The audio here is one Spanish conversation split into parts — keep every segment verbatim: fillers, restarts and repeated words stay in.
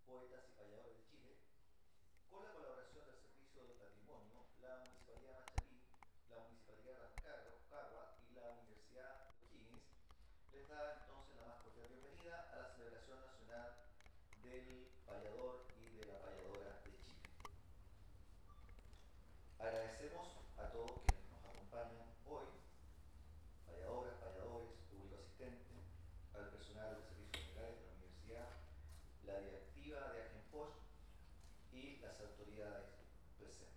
Poetas y Payadores de Chile, con la colaboración del Servicio del Patrimonio, la Municipalidad de Machalí, la Municipalidad de Rancagua y la Universidad de O'Higgins, les da entonces la más cordial bienvenida a la celebración nacional del payador y de la payadora de Chile. Agradecemos a todos quienes nos acompañan hoy, payadoras, payadores, público asistente, al personal del Servicio General de la Universidad, la directiva de Agenpost y las autoridades presentes.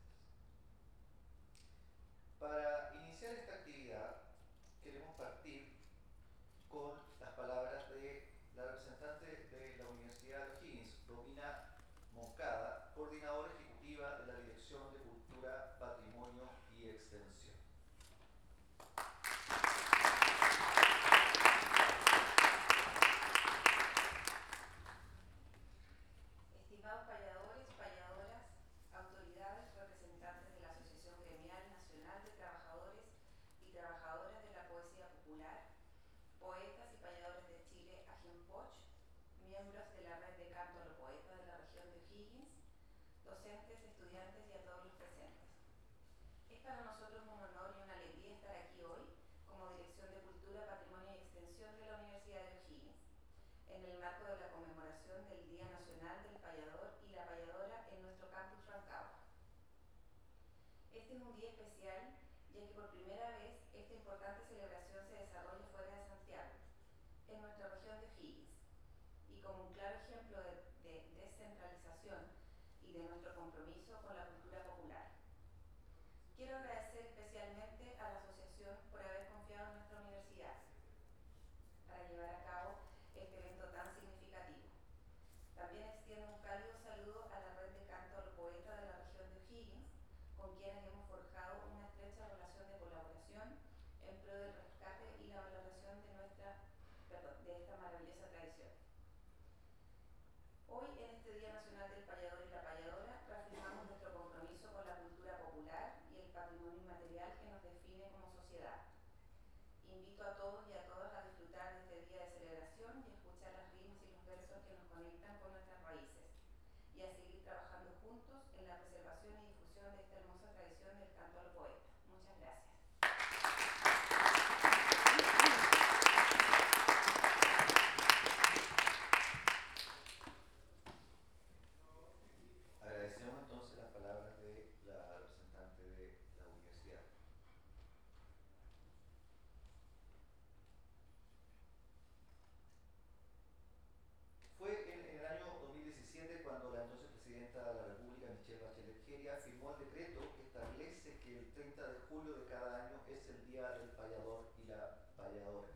Para iniciar esta actividad, queremos partir con las palabras de la representante de la Universidad de O'Higgins, Romina Moncada, coordinadora ejecutiva de la Dirección de Cultura, Patrimonio y Extensión. Estimados payadores, payadoras, autoridades, representantes de la Asociación Gremial Nacional de Trabajadores y Trabajadoras de la Poesía Popular, poetas y payadores de Chile, Agenpoch, miembros de la red de canto a los poetas de la región de O'Higgins, docentes, estudiantes y a todos los presentes. Es para nosotros un honor y una alegría estar aquí hoy como Dirección de Cultura, Patrimonio y Extensión de la Universidad de O'Higgins, en el marco de la conmemoración del Día Nacional del Payador y la Payadora en nuestro campus Rancagua. Este es un día especial, ya que por primera vez esta importante celebración se desarrolla fuera de Santiago, en nuestra región de O'Higgins, y como un claro ejemplo de, de descentralización y de nuestro compromiso con la cultura popular. Quiero agradecer especialmente a la asociación por haber confiado en nuestra universidad para llevar a cabo este evento tan significativo. También extiendo un cálido saludo a la red de canto a los poetas de la región de O'Higgins, con quienes hemos forjado una estrecha relación de colaboración en pro del rescate y la valoración de nuestra, perdón, de esta maravillosa tradición. Hoy, en este Día Nacional del Payador y la Payadora, reafirmamos nuestro compromiso con la cultura popular y el patrimonio inmaterial que nos define como sociedad. Invito a todos y a todas a disfrutar de este día de celebración y escuchar las rimas y los versos que nos conectan con nuestras raíces, y a seguir trabajando juntos en la preservación y difusión de esta hermosa tradición del canto al poeta. Muchas gracias. Agradecemos entonces las palabras de la representante de la universidad. Fue en, en el año dos mil diecisiete cuando la entonces presidenta de la República, Michelle Bachelet Jeria, firmó el decreto que establece que el treinta de julio de cada año es el Día del Payador y la Payadora.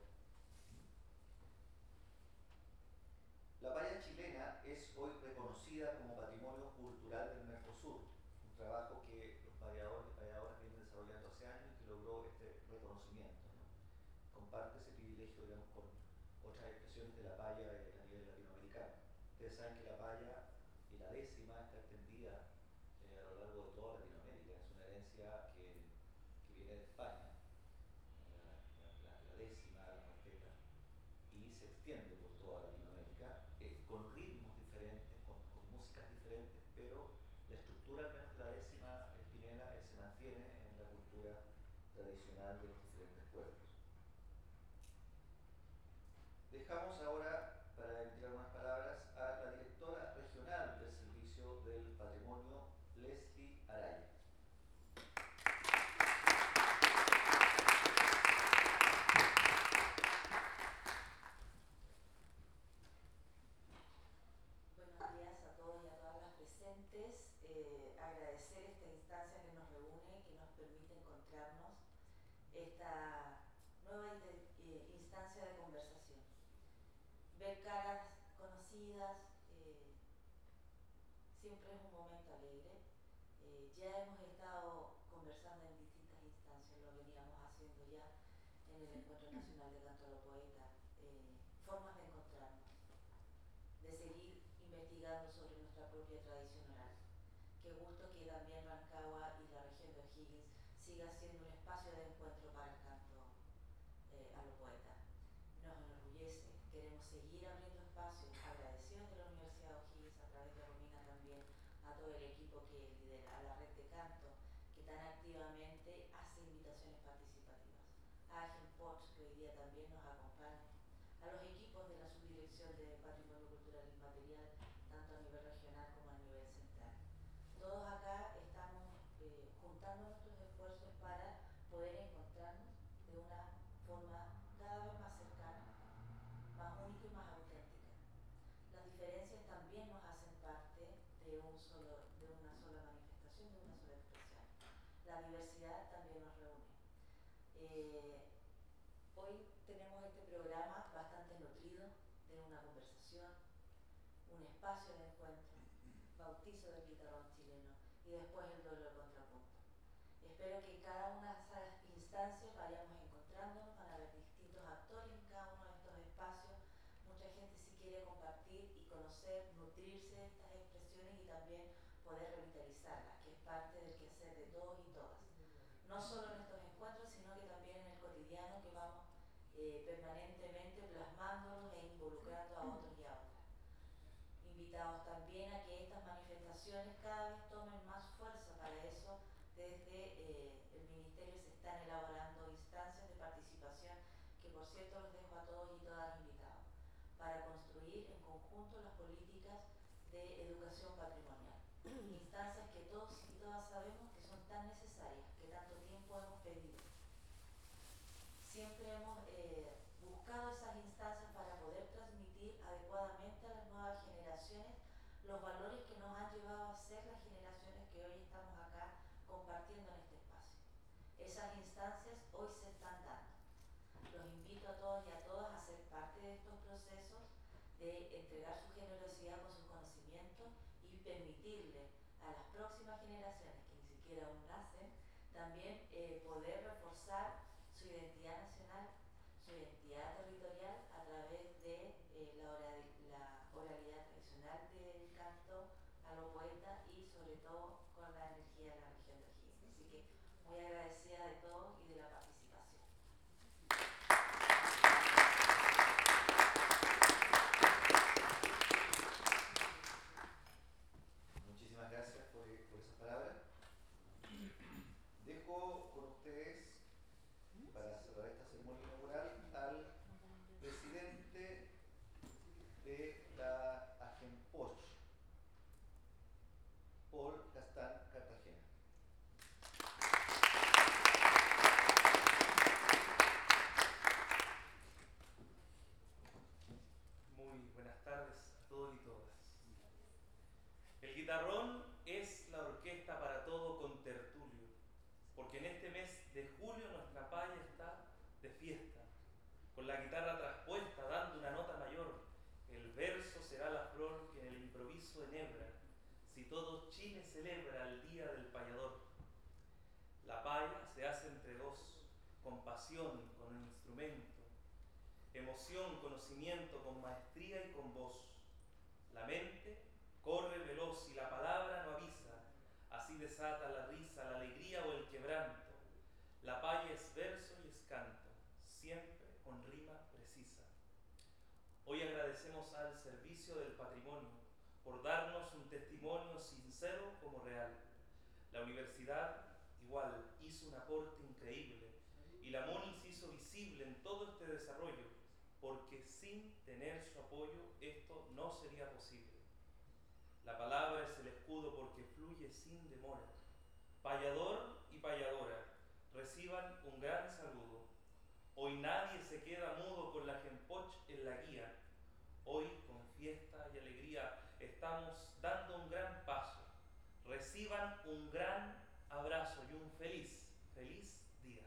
La paya chilena es hoy reconocida como Patrimonio Cultural del Mercosur, un trabajo que los payadores y payadoras vienen desarrollando hace años y que logró este reconocimiento, ¿no? Comparte ese privilegio, digamos, con otras expresiones de la paya a nivel latinoamericano. Ustedes saben que la paya y la décima está extendida eh, a lo largo de toda Latinoamérica, es una herencia que, que viene de España, la, la, la décima, la cuarteta, y se extiende por toda Latinoamérica eh, con ritmos diferentes, con, con músicas diferentes, pero la estructura al menos de la décima espinela eh, se mantiene en la cultura tradicional de los diferentes pueblos. Dejamos ahora, para emitir algunas palabras, a la directora regional del Servicio del Patrimonio, Leslie Araya. Buenos días a todos y a todas las presentes. Eh, agradecer esta instancia que nos reúne, que nos permite encontrarnos, esta nueva eh, instancia de conversación. Ver caras conocidas eh, siempre es un momento alegre. Eh, ya hemos estado conversando en distintas instancias, lo veníamos haciendo ya en el Encuentro Nacional de Canto a los Poetas, eh, formas de encontrarnos, de seguir investigando sobre nuestra propia tradición oral. Qué gusto que también Rancagua y la región de O'Higgins siga siendo un espacio de encuentro para el canto eh, a los poetas. Nos enorgullece, queremos seguir abriendo espacios, agradecidos de la Universidad de O'Higgins a través de Romina también, a todo el equipo que lidera, a la red de canto, que tan activamente hace invitaciones participativas, a Agenpoch, que hoy día también nos acompaña, a los equipos de la Subdirección de Patrimonio Cultural Inmaterial, tanto a nivel regional como a nivel central. Todos acá estamos eh, juntando nuestros esfuerzos para poder encontrarnos de una forma cada vez más cercana, más única y más auténtica. Las diferencias también nos hacen parte de, un solo, de una sola manifestación, de una sola expresión. La diversidad también nos reúne. Eh, hoy tenemos este programa bastante nutrido de una conversación, un espacio de encuentro, bautizo del guitarrón chileno y después el duelo de contrapunto. Espero que en cada una de esas instancias vayamos encontrándonos, van a haber distintos actores en cada uno de estos espacios. Mucha gente si quiere compartir y conocer, nutrirse de estas expresiones y también poder revitalizarlas, que es parte del quehacer de todos y todas. No solo en estos encuentros, sino que también en el cotidiano que vamos eh, permanentemente plasmándolos e involucrando a otros y a otras. Invitados también a que estas manifestaciones cada vez tomen más fuerza. Para eso, desde eh, el Ministerio se están elaborando instancias de participación, que por cierto los dejo a todos y todas invitados, para construir en conjunto las políticas de educación patrimonial. Instancias que todos y todas sabemos que son tan necesarias, que tanto tiempo hemos pedido. Siempre hemos eh, buscado esas instancias para poder transmitir adecuadamente a las nuevas generaciones los valores que nos han llevado a ser las generaciones que hoy estamos acá compartiendo en este espacio. Esas instancias hoy se están dando. Los invito a todos y a todas a ser parte de estos procesos, de entregar su generosidad con sus conocimientos y permitirle a las próximas generaciones, que ni siquiera aún nacen, también eh, poder reforzar su identidad nacional, su identidad territorial a través de eh, la, oral, la oralidad tradicional del canto a lo poeta y sobre todo con la energía de la región de O'Higgins. Así que muy agradecida de todos y de la participación. Muchísimas gracias por, por esas palabras. Dejo con ustedes, para cerrar esta ceremonia inaugural, al presidente de la Agenpoch, Paul Castán Cartagena. Muy buenas tardes a todos y todas. El guitarrón es la orquesta para todo contertulio, porque en este mes de julio nuestra paya está de fiesta, con la guitarra traspuesta, dando una nota mayor. El verso será la flor que en el improviso enhebra, si todo Chile celebra el día del payador. La paya se hace entre dos, con pasión, con un instrumento, emoción, conocimiento, con maestría y con voz. La mente corre veloz y la palabra no avisa, así desata la risa, la alegría o el quebranto. La paya es verso y es canto, siempre con rima precisa. Hoy agradecemos al Servicio del Patrimonio por darnos un testimonio sincero como real. La universidad, igual, hizo un aporte increíble y la MONI se hizo visible en todo este desarrollo, porque sin tener su apoyo esto no sería posible. La palabra es el escudo porque fluye sin demora. Payador y payadora, reciban un gran saludo. Hoy nadie se queda mudo con la Agenpoch en la guía. Hoy, con fiesta y alegría, estamos dando un gran paso. Reciban un gran abrazo y un feliz, feliz día.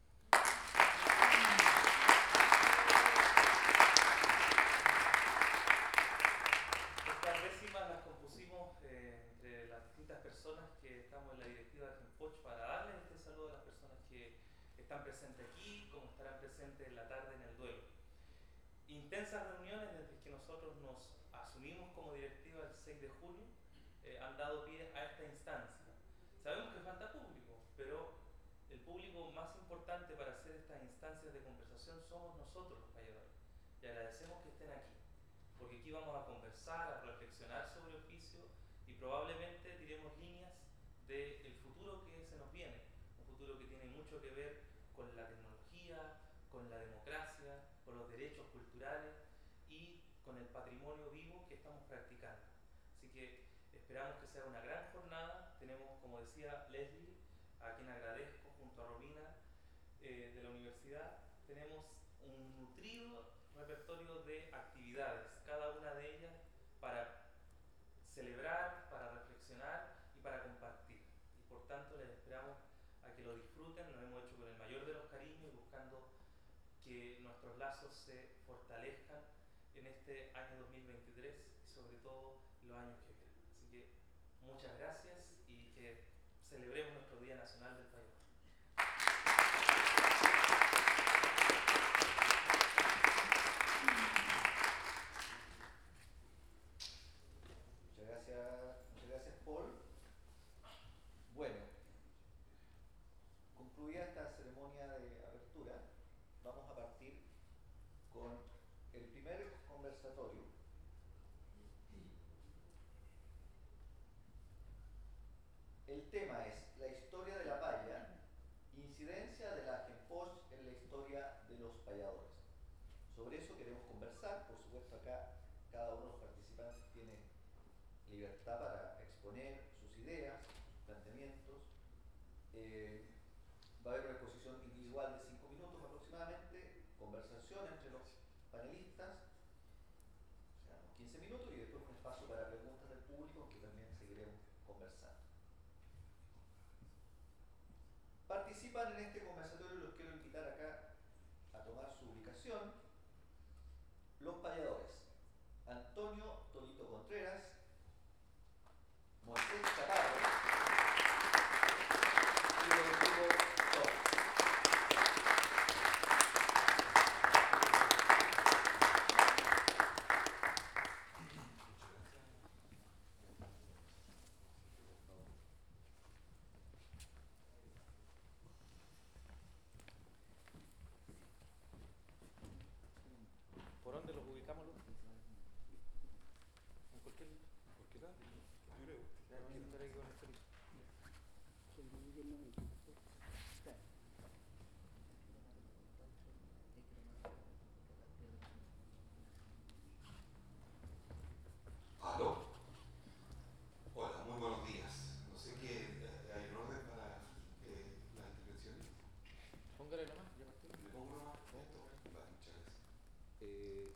Estas décimas las compusimos eh, entre las distintas personas que estamos en la directiva de Agenpoch para darles este saludo a las personas que están presentes aquí, como estarán presentes en la tarde en el duelo. Intensas reuniones desde que nosotros nos asumimos como directiva el seis de julio eh, han dado pie a esta instancia. Sabemos que falta público, pero el público más importante para hacer estas instancias de conversación somos nosotros los payadores, y agradecemos que estén aquí. porque aquí vamos a conversar, a reflexionar sobre el oficio y probablemente tiremos líneas del futuro que se nos viene, un futuro que tiene mucho que ver con la tecnología, con la democracia, con los derechos culturales y con el patrimonio vivo que estamos practicando. Así que esperamos que sea una gran jornada. Tenemos, como decía Leslie, a quien agradezco, junto a Romina eh, de la universidad, tenemos un nutrido repertorio de actividades, cada una de ellas para celebrar, para reflexionar y para compartir. Y por tanto les esperamos a que lo disfruten. Lo hemos hecho con el mayor de los cariños y buscando que nuestros lazos se fortalezcan en este año dos mil veintitrés y sobre todo los años que vienen. Así que muchas gracias y que celebremos nuestro Día Nacional del Payador. Muchas gracias, muchas gracias Paul. Bueno, concluida esta ceremonia de apertura, vamos a partir con el primer conversatorio. El tema es la historia de la paya, incidencia de la Genposh en la historia de los payadores. Sobre eso queremos conversar. Por supuesto, acá cada uno de los participantes tiene libertad para exponer sus ideas, sus planteamientos. Eh, va a haber una exposición individual de cinco minutos aproximadamente, conversación entre los panelistas, o sea, unos quince minutos, y después un espacio para preguntas del público que también seguiremos conversando. Participan en este conversatorio, los quiero invitar acá a tomar su ubicación, los payadores Antonio Tolito Contreras, Moisés Chaparro y Rodrigo Torres. ¿Por dónde los ubicamos? ¿En cualquier cualquier lado? Yo creo. Déjame estar aquí con el Felipe. ¿Aló? Hola, muy buenos días. No sé qué, eh, ¿hay un orden para eh, las intervenciones? Póngale nomás, ya partí. ¿Le pongo una más? Esto. Vale, muchas gracias. Eh,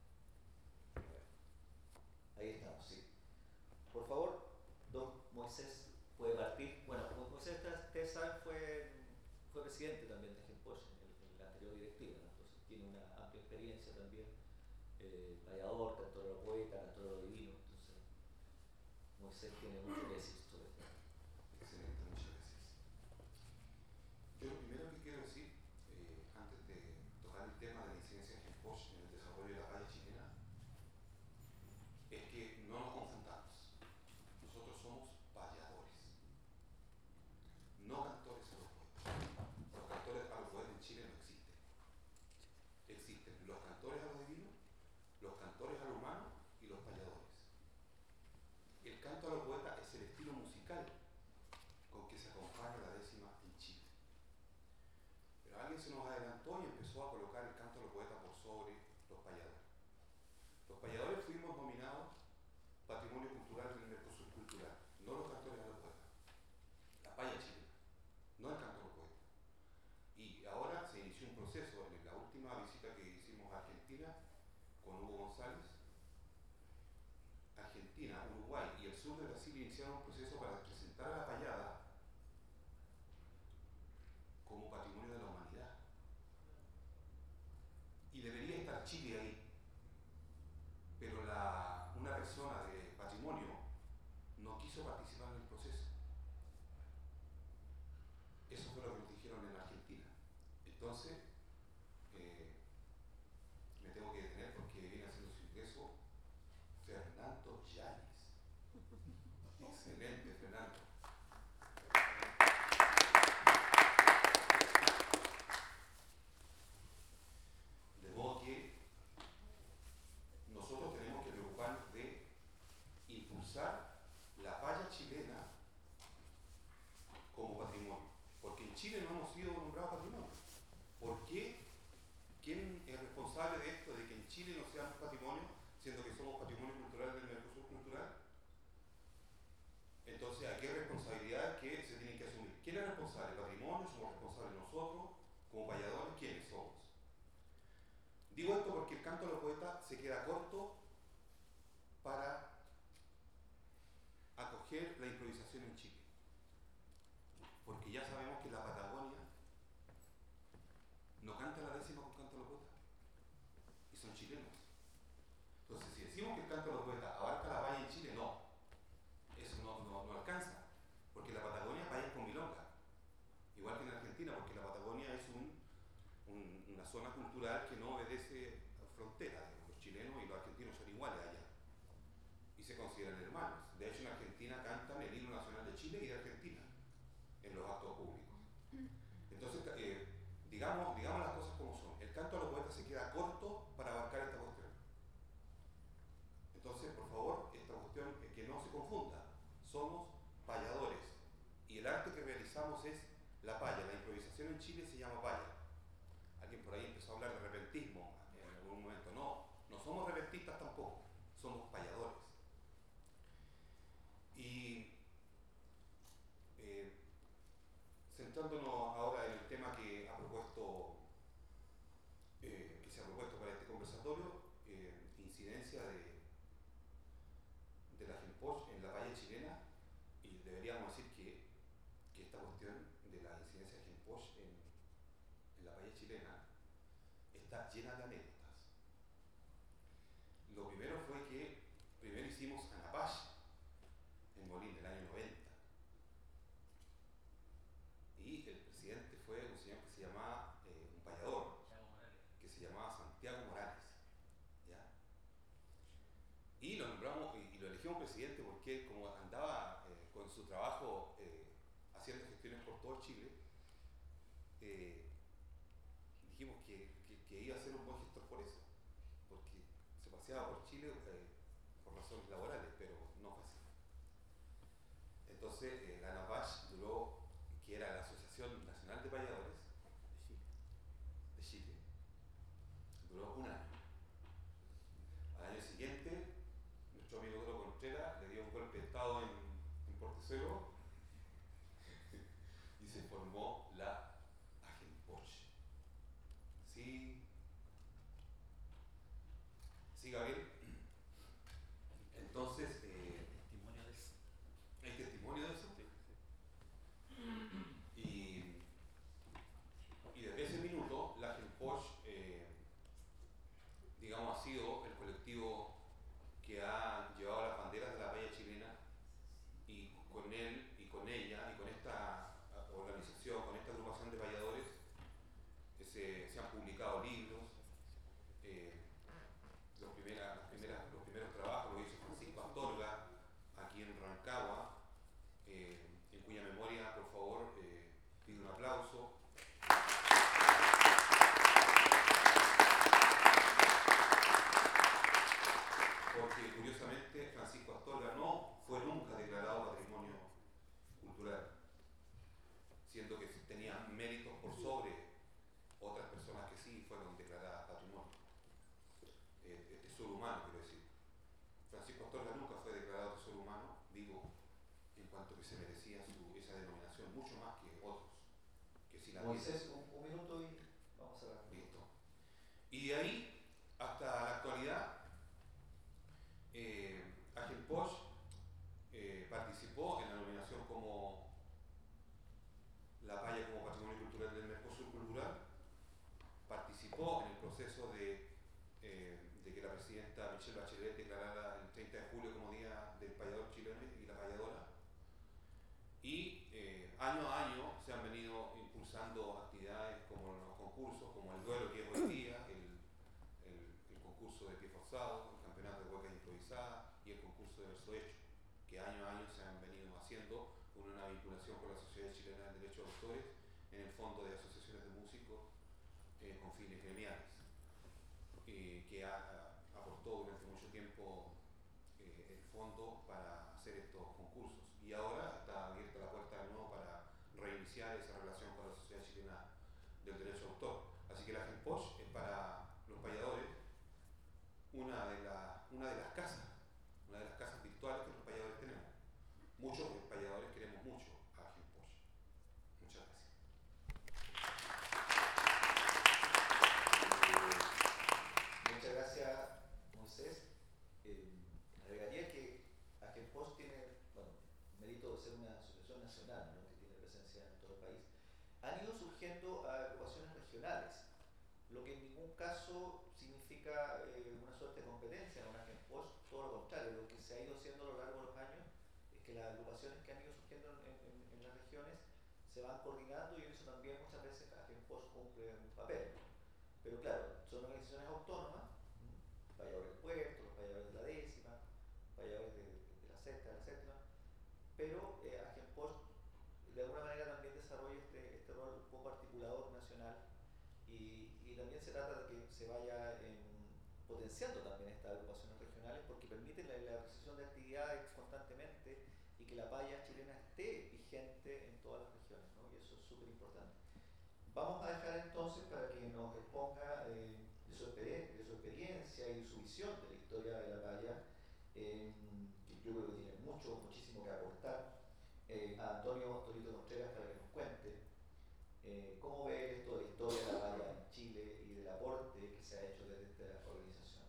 ahí estamos, sí. Por favor, don Moisés puede partir. Bueno, Moisés, ustedes saben, fue, fue presidente también de Genposh en, en la anterior directiva, ¿no? Entonces tiene una amplia experiencia también, eh, payador, cantor de la poeta, cantor de lo divino. Entonces, Moisés tiene mucho que decir sobre esto. Excelente, muchas gracias. Yo lo primero que quiero decir, eh, antes de tocar el tema de la incidencia de Genposh en el desarrollo de la paya chilena, es que no nos confundamos. Nosotros somos payadores, no cantores a los poetas. Los cantores a los poetas en Chile no existen. Existen los cantores a lo divino, los cantores a lo humano y los payadores. El canto a los poetas es el estilo musical con que se acompaña la décima en Chile. Pero alguien se nos adelantó y empezó a colocar el canto a los poetas por sobre los payadores. Los payadores fuimos nominados Patrimonio Cultural del Mercosur Cultural, no los cantores a los poetas. La paya chilena, no el canto a los poetas. Y ahora se inició un proceso en la última visita que hicimos a Argentina con Hugo González. Argentina, Uruguay y el sur de Brasil iniciaron un proceso para presentar a la payada como patrimonio de la humanidad. Y debería estar Chile ahí. Pero la, una persona de patrimonio no quiso participar en el proceso. Eso fue lo que nos dijeron en Argentina. Entonces, eh, me tengo que detener porque viene haciendo su ingreso Fernando Yáñez. Excelente, Fernando. De modo que nosotros tenemos Digo esto porque el canto a los poetas se queda corto para acoger la improvisación en Chile. Porque ya sabemos que la Patagonia no canta la décima con canto a los poetas. Y son chilenos. Entonces, si decimos que el canto a los poetas abarca la valla en Chile, no. Eso no, no, no alcanza. Porque la Patagonia vaya con milonga. Igual que en Argentina, porque la Patagonia es un, un, una zona cultural que no obedece a fronteras. Los chilenos y los argentinos son iguales allá. Y se consideran hermanos. De hecho, en Argentina cantan el himno nacional de Chile y de Argentina en los actos públicos. Entonces, eh, digamos, digamos las cosas como son. El canto a los poetas se queda corto para abarcar esta cuestión. Entonces, por favor, esta cuestión es que no se confunda. Somos payadores. Y el arte que realizamos es la paya. La improvisación en Chile se llama paya. Alguien por ahí empezó a hablar de repentismo en algún momento. No, no somos repentistas tampoco. Somos payadores. Y eh, centrándonos ahora en el tema que ha propuesto, eh, que se ha propuesto para este conversatorio, eh, incidencia de, de la Genpoch en la paya chilena, y deberíamos decir que, que esta cuestión de la incidencia de Genpoch en, en la paya chilena está llena de anécdotas. Lo primero fue que primero hicimos Anapash en Molín, el año noventa. Y el presidente fue un señor que se llamaba, eh, un payador, que se llamaba Santiago Morales. ¿Ya? Y lo nombramos y, y lo elegimos presidente porque como andaba eh, con su trabajo eh, haciendo gestiones por todo Chile, eh, dijimos que, que, que iba a ser un buen gestor por eso, porque se paseaba por Chile eh, por razones laborales, pero no fue así. Entonces, eh, la ANAPACH duró, que era la Asociación Nacional de Payadores de Chile, duró un año. Al año siguiente, nuestro amigo Doro Contreras le dio un golpe de estado en, en Portezuelo y se formó la Agenpoch. ¿Sí? ¿Sí, Gabriel? Entonces, eh, Testimonio de eso. ¿hay testimonio de eso? Y, y desde ese minuto, la Genpoch, eh, digamos, ha sido el colectivo que ha llevado las banderas de la paya chilena, y con él y con ella y con esta organización, con esta agrupación de payadores, que se, se han publicado libros. Eh, los, primera, las primeras, los primeros trabajos los hizo Francisco Astorga aquí en Rancagua, eh, en cuya memoria, por favor, eh, pido un aplauso. Porque curiosamente Francisco Astorga no fue nunca declarado patrimonio cultural, siendo que tenía méritos por sobre otras personas que sí fueron declaradas patrimonio. Eh, tesoro humano, quiero decir. Francisco Astorga nunca fue declarado tesoro humano, digo, en cuanto que se merecía su, esa denominación, mucho más que otros. Que sí la Moisés, un, un minuto y vamos a cerrar. Listo. Y de ahí hasta la actualidad, eh, Agenpoch eh, participó en la nominación como la paya como patrimonio cultural del Mercosur Cultural, participó en el proceso de, eh, de que la presidenta Michelle Bachelet declarara el treinta de julio como Día del Payador Chileno y la Payadora, y eh, año a año se han venido impulsando actividades como los concursos, como el duelo que es hoy día, el, el, el concurso de pie forzado, el campeonato de huecas improvisadas y el concurso de verso hecho, que año a año se han venido haciendo con una vinculación con la Sociedad Chilena del Derecho de Autores en el Fondo de Asociaciones de Músicos eh, con fines gremiales, eh, que ha, a, aportó durante mucho tiempo eh, el fondo para hacer estos concursos, y ahora está abierta la puerta de nuevo para reiniciar esa relación con la Sociedad Chilena del Derecho de Autor. Así que la Genpoch es para los payadores una de, la, una de las casas, una de las casas virtuales que los payadores tenemos. Muchos payadores queremos mucho a Genpoch. Muchas gracias. Eh, significa eh, una suerte de competencia con Agenposh, todo lo contrario, lo que se ha ido haciendo a lo largo de los años es que las agrupaciones que han ido surgiendo en, en, en las regiones se van coordinando y en eso también muchas veces Agenposh cumple un papel. Pero claro, son organizaciones autónomas, payadores del puerto, los payadores de la décima, payadores de, de la sexta, de la séptima, pero eh, Agenposh de alguna manera también desarrolla este, este rol un poco articulador nacional y, y también se trata de que se vaya en, potenciando también estas agrupaciones regionales porque permiten la, la realización de actividades constantemente y que la paya chilena esté vigente en todas las regiones, ¿no? Y eso es súper importante. Vamos a dejar entonces para que nos exponga eh, de, su de su experiencia y de su visión de la historia de la paya, eh, que yo creo que tiene mucho, muchísimo que aportar, eh, a Antonio Torito Contreras para que nos cuente eh, cómo ve esto de la historia de la paya en Chile y del aporte que se ha hecho desde esta organización.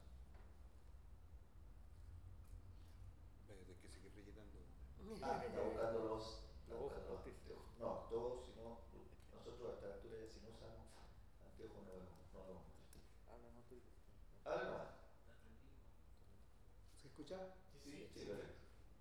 Hay que seguir rellenando. Ah, está buscando los... Está buscando los anteojos. No, todos, si no, nosotros a esta altura ya si no usamos anteojos no vemos, no vemos mucho. Habla nomás. ¿Se escucha? Sí, sí, perfecto.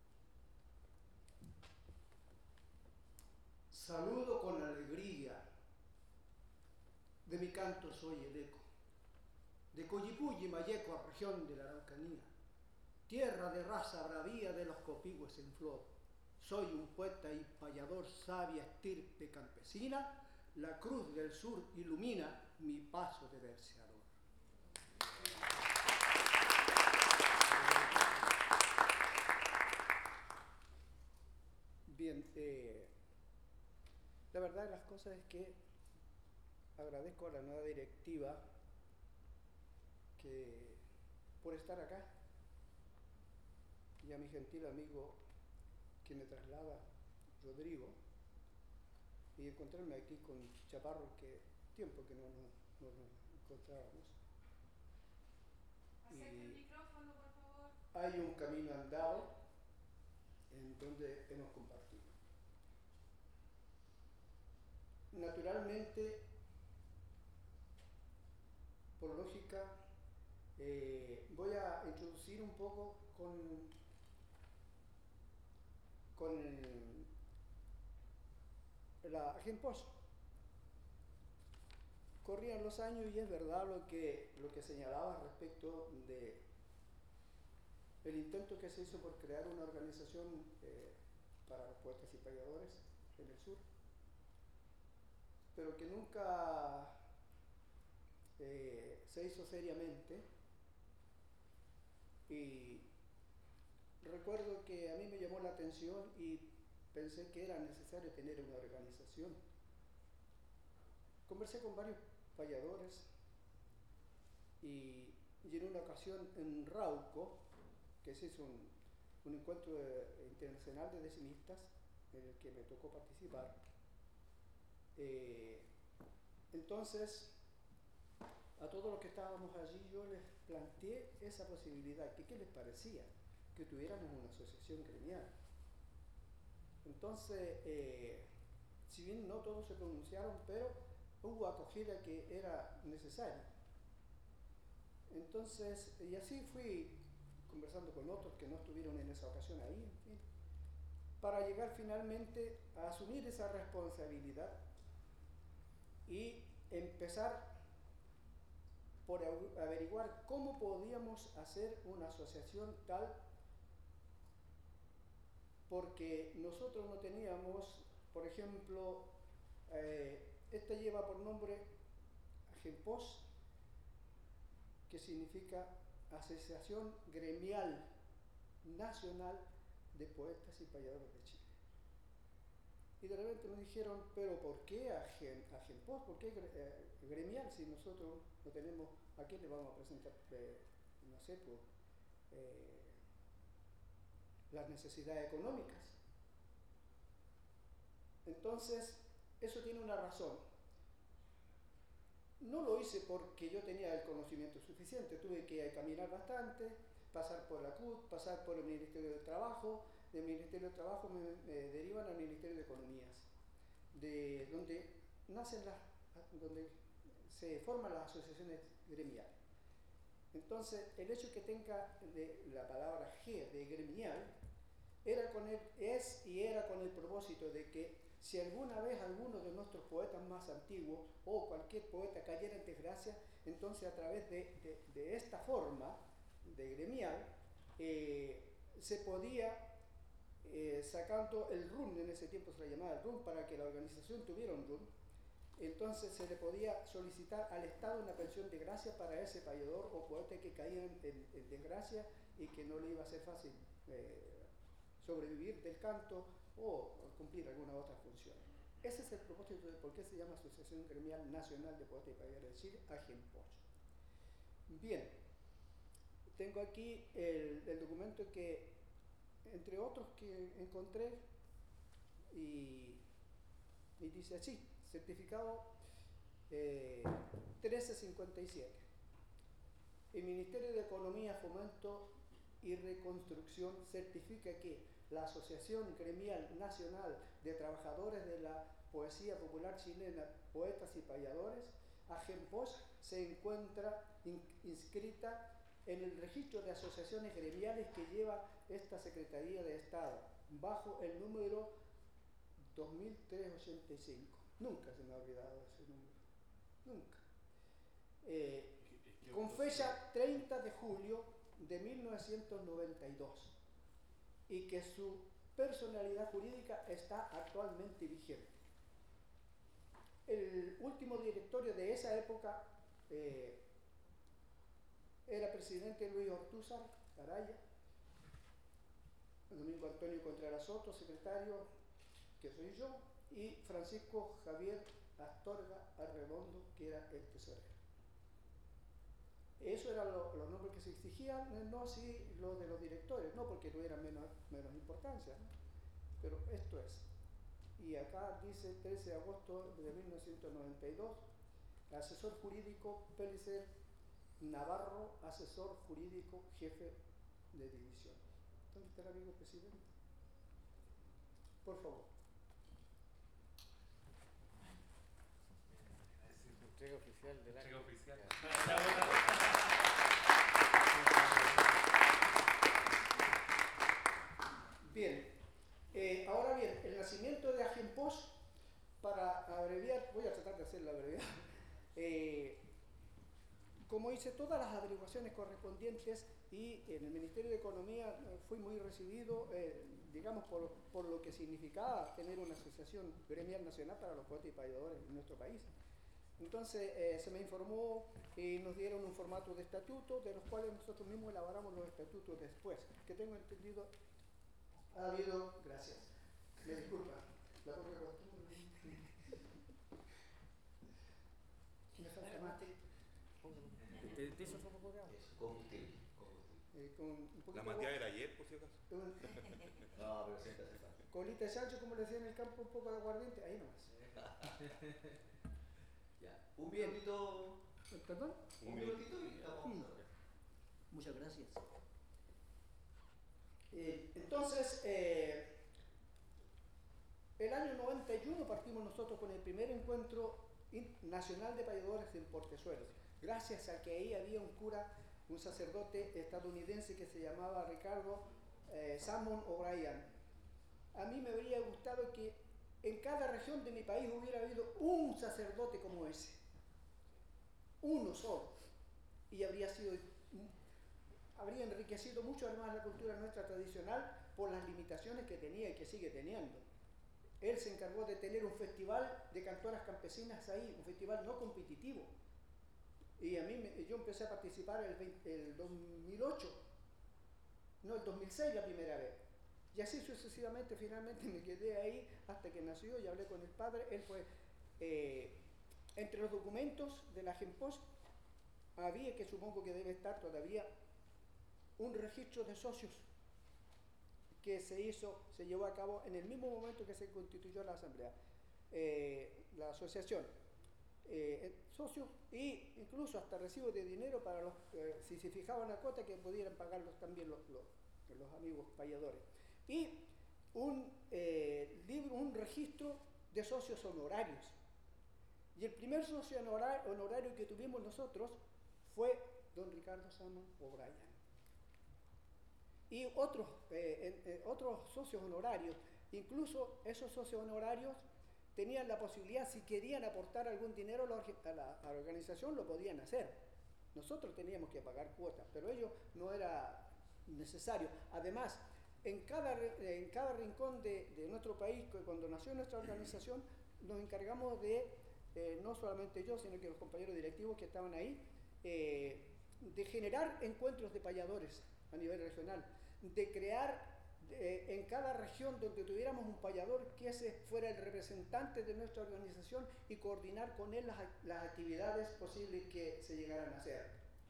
Saludo con alegría. De mi canto soy el eco. De Coyipulli, Mayeco, región de la Araucanía. Tierra de raza bravía de los copigües en flor. Soy un poeta y payador, sabia estirpe campesina. La cruz del sur ilumina mi paso de verseador. Bien, eh, la verdad de las cosas es que agradezco a la nueva directiva que, por estar acá y a mi gentil amigo que me traslada, Rodrigo, y encontrarme aquí con Chaparro, que tiempo que no nos no, no encontrábamos. Acerca el micrófono, por favor. Hay un camino andado en donde hemos compartido. Naturalmente, por lógica, eh, voy a introducir un poco con, con el, la Agenposh. Corrían los años y es verdad lo que, lo que señalaba respecto de el intento que se hizo por crear una organización eh, para los poetas y payadores en el sur, pero que nunca eh, se hizo seriamente. Y recuerdo que a mí me llamó la atención y pensé que era necesario tener una organización. Conversé con varios payadores y, y en una ocasión en Rauco, que ese es un, un encuentro de, internacional de decimistas en el que me tocó participar, eh, entonces a todos los que estábamos allí yo les planteé esa posibilidad, que qué les parecía que tuviéramos una asociación gremial. Entonces, eh, si bien no todos se pronunciaron, pero hubo acogida que era necesaria. Entonces, y así fui conversando con otros que no estuvieron en esa ocasión ahí, en fin, para llegar finalmente a asumir esa responsabilidad y empezar por averiguar cómo podíamos hacer una asociación tal, porque nosotros no teníamos, por ejemplo, eh, esta lleva por nombre Agenposh, que significa Asociación Gremial Nacional de Poetas y Payadores de Chile. Y de repente nos dijeron, pero ¿por qué Agen, Agenposh? ¿Por qué eh, gremial si nosotros no tenemos, a quién le vamos a presentar, eh, no sé, pues, eh, las necesidades económicas? Entonces, eso tiene una razón. No lo hice porque yo tenía el conocimiento suficiente, tuve que caminar bastante, pasar por la C U T, pasar por el Ministerio de Trabajo, del Ministerio de Trabajo me, me derivan al Ministerio de Economías, de donde nacen las, donde se forman las asociaciones gremiales. Entonces, el hecho que tenga de la palabra G de gremial era con el, es y era con el propósito de que si alguna vez alguno de nuestros poetas más antiguos o cualquier poeta cayera en desgracia, entonces a través de, de, de esta forma de gremial eh, se podía, eh, sacando el R U N, en ese tiempo se le llamaba el R U N, para que la organización tuviera un R U N, entonces se le podía solicitar al Estado una pensión de gracia para ese payador o poeta que caía en, en, en desgracia y que no le iba a ser fácil eh, sobrevivir del canto o cumplir alguna otra función. Ese es el propósito de por qué se llama Asociación Gremial Nacional de Poetas y Payadores de Chile, AGENPOCH. Bien, tengo aquí el, el documento que, entre otros que encontré, y, y dice así: certificado eh, trece cincuenta y siete. El Ministerio de Economía, Fomento y Reconstrucción certifica que la Asociación Gremial Nacional de Trabajadores de la Poesía Popular Chilena, Poetas y Payadores, AGENPOCH, se encuentra in, inscrita en el registro de asociaciones gremiales que lleva esta Secretaría de Estado, bajo el número dos mil trescientos ochenta y cinco. Nunca se me ha olvidado ese número, nunca. Eh, con fecha treinta de julio de mil novecientos noventa y dos, y que su personalidad jurídica está actualmente vigente. El último directorio de esa época eh, era presidente Luis Ortúzar Araya, Domingo Antonio Contreras Soto, secretario, que soy yo, y Francisco Javier Astorga Arredondo, que era el tesorero. Eso eran lo, los nombres que se exigían, no así los de los directores, no porque tuvieran menos, menos importancia, ¿no? Pero esto es. Y acá dice trece de agosto de mil novecientos noventa y dos, asesor jurídico Pélicer Navarro, asesor jurídico jefe de división. ¿Dónde está el amigo presidente? Por favor. Entrega oficial del año. Entrega oficial. Bien, eh, ahora bien, el nacimiento de AGENPOCH, para abreviar, voy a tratar de hacer la brevedad, eh, como hice todas las averiguaciones correspondientes y en el Ministerio de Economía eh, fui muy recibido, eh, digamos, por, por lo que significaba tener una asociación gremial nacional para los poetas y payadores en nuestro país. Entonces eh, se me informó y nos dieron un formato de estatuto, de los cuales nosotros mismos elaboramos los estatutos después, que tengo entendido ha habido, gracias, me disculpa, la poca costumbre. Me falta mate. ¿De eso fue poco? Es combustible. Eh, con un poquito La materia era ayer, por si acaso. un, No, pero siempre hace falta. colita de chancho, como le decía en el campo, un poco de aguardiente, ahí nomás. Ya. Un Bien. minutito. ¿Perdón? Un minutito y estamos. Mm. Muchas gracias. Eh, entonces, eh, el año noventa y uno partimos nosotros con el primer encuentro nacional de payadores en Portezuelos, gracias a que ahí había un cura, un sacerdote estadounidense que se llamaba Ricardo eh, Salmon O'Brien. A mí me habría gustado que en cada región de mi país hubiera habido un sacerdote como ese, uno solo, y habría sido, habría enriquecido mucho además la cultura nuestra tradicional por las limitaciones que tenía y que sigue teniendo. Él se encargó de tener un festival de cantoras campesinas ahí, un festival no competitivo. Y a mí, me, yo empecé a participar el, veinte, el dos mil ocho, no, el dos mil seis la primera vez. Y así sucesivamente, finalmente me quedé ahí hasta que nació y hablé con el padre. Él fue, eh, entre los documentos de la AGENPOCH, había, que supongo que debe estar todavía, un registro de socios que se hizo, se llevó a cabo en el mismo momento que se constituyó la asamblea, eh, la asociación, eh, socios e incluso hasta recibo de dinero para los, eh, si se fijaban la cuota, que pudieran pagarlos también los, los, los amigos payadores. Y un eh, libro, un registro de socios honorarios. Y el primer socio honorario que tuvimos nosotros fue don Ricardo Sama O'Brien. Y otros, eh, eh, otros socios honorarios, incluso esos socios honorarios tenían la posibilidad, si querían aportar algún dinero a la, a la organización, lo podían hacer. Nosotros teníamos que pagar cuotas, pero ello no era necesario. Además, en cada, en cada rincón de, de nuestro país, cuando nació nuestra organización, nos encargamos de, eh, no solamente yo, sino que los compañeros directivos que estaban ahí, eh, de generar encuentros de payadores a nivel regional, de crear eh, en cada región donde tuviéramos un payador que ese fuera el representante de nuestra organización y coordinar con él las, las actividades posibles que se llegaran a hacer.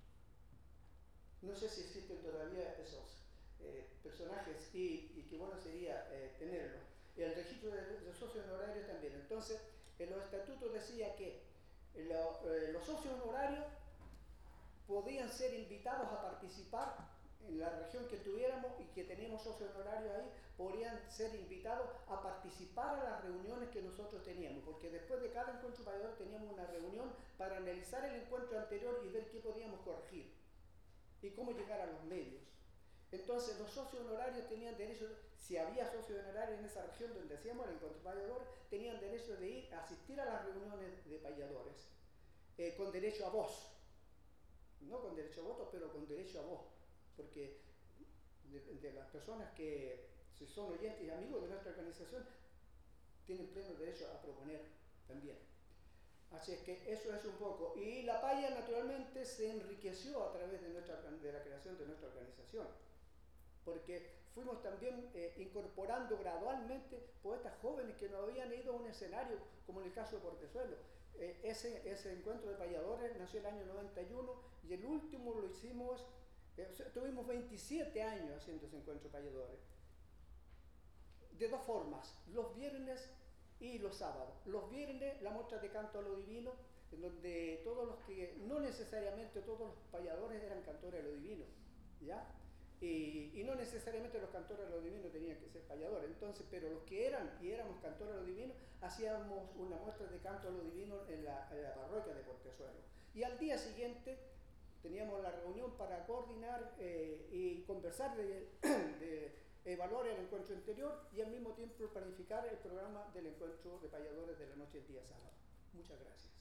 No sé si existen todavía esos eh, personajes y, y qué bueno sería eh, tenerlos. El registro de, de socios honorarios también. Entonces, en los estatutos decía que lo, eh, los socios honorarios podían ser invitados a participar en la región que tuviéramos y que teníamos socios honorarios ahí, podrían ser invitados a participar a las reuniones que nosotros teníamos, porque después de cada encuentro payador teníamos una reunión para analizar el encuentro anterior y ver qué podíamos corregir y cómo llegar a los medios. Entonces los socios honorarios tenían derecho, si había socios honorarios en esa región donde hacíamos el encuentro payador, tenían derecho de ir a asistir a las reuniones de payadores, eh, con derecho a voz, no con derecho a voto, pero con derecho a voz, porque de, de las personas que si son oyentes y amigos de nuestra organización tienen pleno derecho a proponer también. Así es que eso es un poco. Y la paya naturalmente se enriqueció a través de, nuestra, de la creación de nuestra organización, porque fuimos también eh, incorporando gradualmente poetas jóvenes que no habían ido a un escenario, como en el caso de Portezuelo. Eh, ese, ese encuentro de payadores nació el año noventa y uno y el último lo hicimos, eh, o sea, tuvimos veintisiete años haciendo ese encuentro de payadores. De dos formas, los viernes y los sábados. Los viernes la muestra de canto a lo divino, en donde todos los que, no necesariamente todos los payadores eran cantores a lo divino, ¿ya? Y, y no necesariamente los cantores a lo divino tenían que ser payadores, entonces, pero los que eran y éramos cantores a lo divino, hacíamos una muestra de canto a lo divino en la, en la parroquia de Portezuelo. Y al día siguiente teníamos la reunión para coordinar eh, y conversar de, de evaluar el encuentro anterior y al mismo tiempo planificar el programa del encuentro de payadores de la noche del día sábado. Muchas gracias.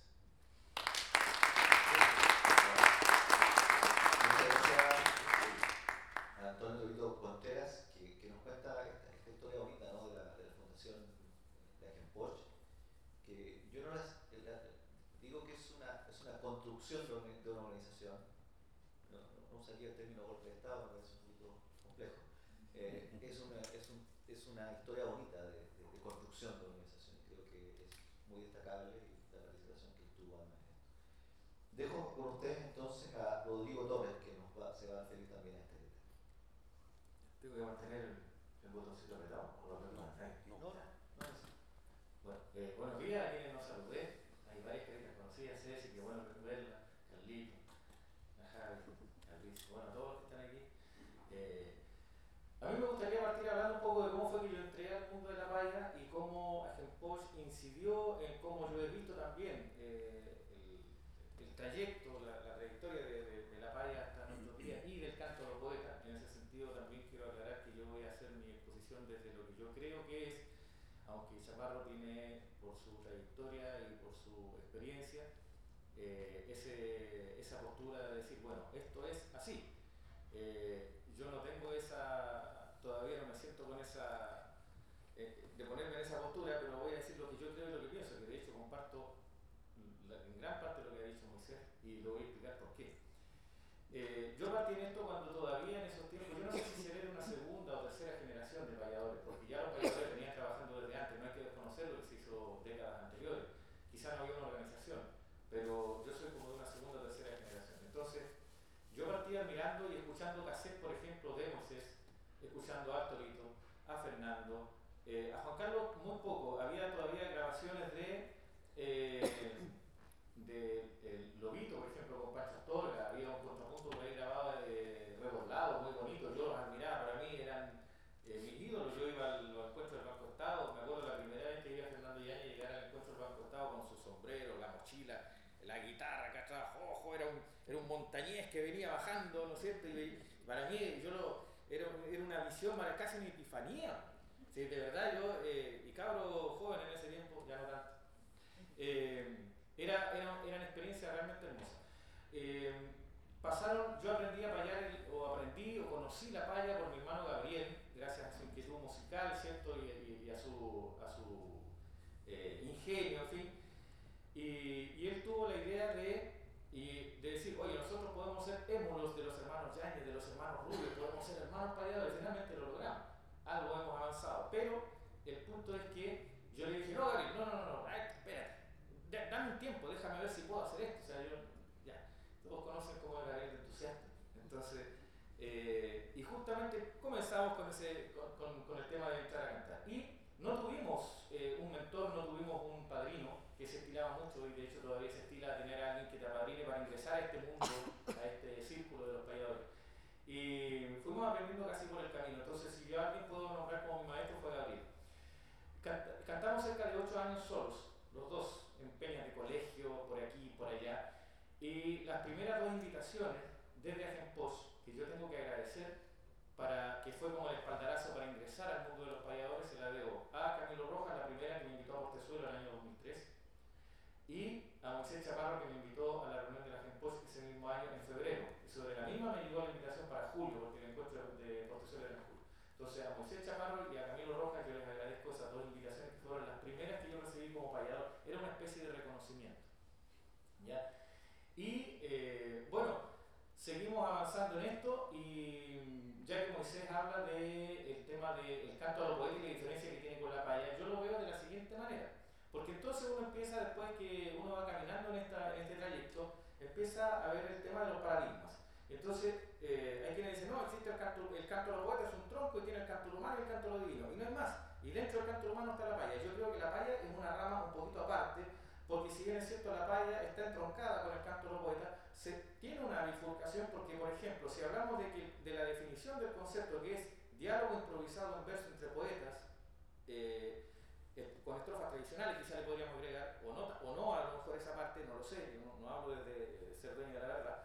Antonio Torito Contreras, que, que nos cuenta esta, esta historia bonita, ¿no? de, la, de la Fundación de Agenpoch, que yo no las, la, digo que es una, es una construcción de una, de una organización, no, no, no usaría el término golpe de Estado, me parece un poquito complejo, eh, es, una, es, un, es una historia bonita de, de, de construcción de una organización, creo que es muy destacable y la participación que tuvo Ana en esto. Dejo con ustedes entonces a Rodrigo Torres, que nos va, se va a referir también a este tema. Tengo que mantener el, el botoncito apretado, o lo apretó más. No, no, no es. Bueno, eh, buenos días, a quienes nos saludé. Hay varias que las conocía, Ceci, que bueno verla, Carlito, a Javi, Carlitos, bueno, todos los que están aquí. Eh, a mí me gustaría partir hablando un poco de cómo fue que yo entré al mundo de la paya y cómo Agenpoch incidió en cómo yo he visto también eh, el, el trayecto, la, la trayectoria de, de, de la paya hasta nuestros días y del canto a los poetas. En ese sentido también quiero aclarar que yo voy a hacer mi exposición desde lo que yo creo que es, aunque Chaparro tiene por su trayectoria y por su experiencia eh, ese, esa postura de decir, bueno, esto es así. Eh, yo no tengo esa, todavía no me siento con esa, eh, de ponerme en esa postura, pero voy a decir lo que yo creo y lo que pienso, que de hecho comparto la, en gran parte lo que ha dicho Moisés y lo voy a explicar por qué. Eh, yo partí en esto cuando todavía en esos tiempos, yo no sé si seré de una segunda o tercera generación de payadores, porque ya los payadores venían trabajando desde antes, no hay que desconocer lo que se hizo décadas anteriores, quizá no había una organización, pero yo soy como de una segunda o tercera generación. Entonces, yo partía mirando y escuchando cassettes, por ejemplo, de Moisés, escuchando a Arturito, a Fernando, eh, a Juan Carlos muy poco, había todavía grabaciones de... Eh, de el Lobito, por ejemplo, con Pancho Astorga, había un contrapunto por ahí grabado de Redoblado, muy bonito, yo los admiraba, para mí eran eh, mis ídolos. Yo iba a los encuentros del Banco Estado, me acuerdo la primera vez que iba Fernando Yáñez a llegar al encuentro del Banco Estado con su sombrero, la mochila, la guitarra acá atrás, ojo, era un, era un montón Montañés que venía bajando, ¿no es cierto? Y para mí, yo lo, era, era una visión, casi una epifanía. Sí, de verdad, yo, eh, y cabro joven en ese tiempo, ya no tanto, eh, era, era, eran experiencias realmente hermosas. Eh, pasaron, yo aprendí a payar, el, o aprendí o conocí la paya por mi hermano Gabriel, gracias a su inquietud musical, ¿cierto? Y, y, y a su, a su eh, ingenio, en fin. Y, y él tuvo la idea de, y de decir, oye, nosotros podemos ser émulos de los hermanos Yáñez, de los hermanos Rubio, podemos ser hermanos payadores, finalmente lo logramos, algo hemos avanzado, pero el punto es que yo le dije, no, Gabriel, no, no, no, no, ay, espérate, dame un tiempo, déjame ver si puedo hacer esto, o sea, yo, ya, todos conocen como el Gabriel de entusiasta, entonces, eh, y justamente comenzamos con, ese, con, con, con el tema de entrar a cantar, y no tuvimos eh, un mentor, no tuvimos un padrino, que se estilaba mucho y de hecho todavía se estila tener a alguien que te apadrine para ingresar a este mundo, a este círculo de los payadores. Y fuimos aprendiendo casi por el camino, entonces si yo a alguien puedo nombrar como mi maestro fue Gabriel. Canta, cantamos cerca de ocho años solos, los dos, en peñas de colegio, por aquí y por allá. Y las primeras dos invitaciones desde Agenpos, que yo tengo que agradecer, para, que fue como el espaldarazo para ingresar al mundo de los payadores, se la debo a Camilo Rojas, la primera que me invitó a Portezuelo en el año dos mil tres, y a Moisés Chaparro, que me invitó a la reunión de la Agenpos ese mismo año en febrero. Y sobre la misma me llegó la invitación para julio, porque el encuentro de Portezuelo era en julio. Entonces a Moisés Chaparro y a Camilo Rojas yo les agradezco esas dos invitaciones que fueron las primeras que yo recibí como payador. Era una especie de reconocimiento. ¿Ya? Y eh, bueno, seguimos avanzando en esto y ya que Moisés habla del tema del canto a lo poético y la diferencia que tiene con la paya, yo lo veo de la siguiente manera. Porque entonces uno empieza, después que uno va caminando en, esta, en este trayecto, empieza a ver el tema de los paradigmas. Entonces, eh, hay quienes dicen, no, existe el canto, el canto de los poetas, es un tronco y tiene el canto humano y el canto lo divino. Y no es más. Y dentro del canto humano está la paya. Yo creo que la paya es una rama un poquito aparte, porque si bien es cierto la paya está entroncada con el canto de los poetas, se tiene una bifurcación porque, por ejemplo, si hablamos de, que, de la definición del concepto que es diálogo improvisado en verso entre poetas, eh, con estrofas tradicionales quizá le podríamos agregar, o no, o no a lo mejor esa parte, no lo sé, yo no, no hablo desde ser dueño de la verdad.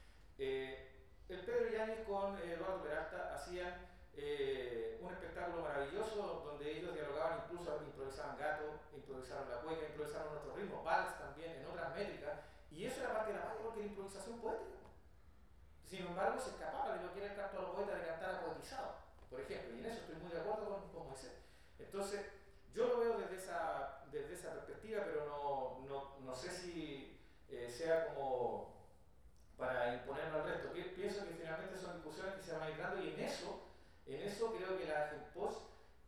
Eh, el Pedro Yáñez con Eduardo Peralta hacían eh, un espectáculo maravilloso donde ellos dialogaban, incluso improvisaban gato, improvisaron la cueca, improvisaron otros ritmos, vals también, en otras métricas, y eso era parte de la paya porque era improvisación poética. Sin embargo, se escapaba de lo que era el canto a los poetas de cantar a poetizado, por ejemplo, y en eso estoy muy de acuerdo con, con Moisés. Entonces, yo lo veo desde esa, desde esa perspectiva, pero no, no, no sé si eh, sea como para imponerlo al resto. Pienso que finalmente son discusiones que se van a ir dando y en eso, en eso creo que la Agenpos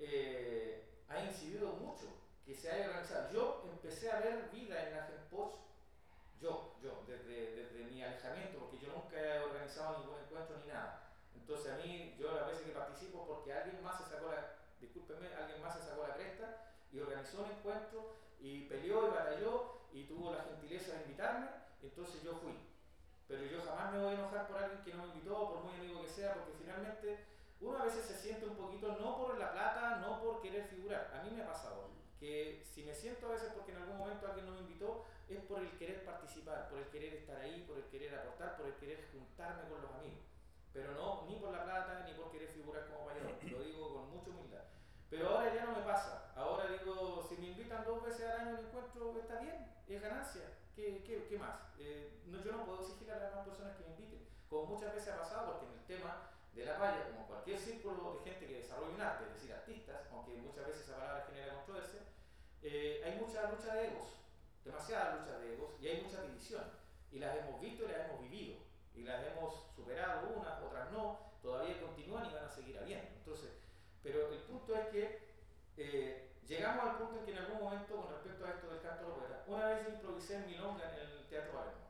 eh, ha incidido mucho, que se haya organizado. Yo empecé a ver vida en la Agenpos, yo, yo, desde, desde mi alejamiento, porque yo nunca he organizado ningún encuentro ni nada. Entonces a mí, yo las veces que participo porque alguien más se sacó la... discúlpenme, alguien más se sacó la cresta y organizó un encuentro y peleó y batalló y tuvo la gentileza de invitarme, entonces yo fui. Pero yo jamás me voy a enojar por alguien que no me invitó, por muy amigo que sea, porque finalmente uno a veces se siente un poquito, no por la plata, no por querer figurar. A mí me ha pasado que si me siento a veces porque en algún momento alguien no me invitó, es por el querer participar, por el querer estar ahí, por el querer aportar, por el querer juntarme con los amigos. Pero no, ni por la plata, ni por querer figurar como payador, lo digo con mucha humildad. Pero ahora ya no me pasa, ahora digo, si me invitan dos veces al año a un encuentro, está bien, es ganancia, ¿qué, qué, qué más? Eh, no, yo no puedo exigir a las demás personas que me inviten, como muchas veces ha pasado, porque en el tema de la paya, como cualquier círculo de gente que desarrolla un arte, es decir, artistas, aunque muchas veces esa palabra genera controversia, eh, hay mucha lucha de egos, demasiada lucha de egos, y hay mucha división, y las hemos visto y las hemos vivido, y las hemos superado unas, otras no, todavía continúan y van a seguir habiendo. Entonces, pero el punto es que eh, llegamos al punto en que en algún momento, con respecto a esto del canto a los poetas, una vez improvisé en milonga en el Teatro Palermo.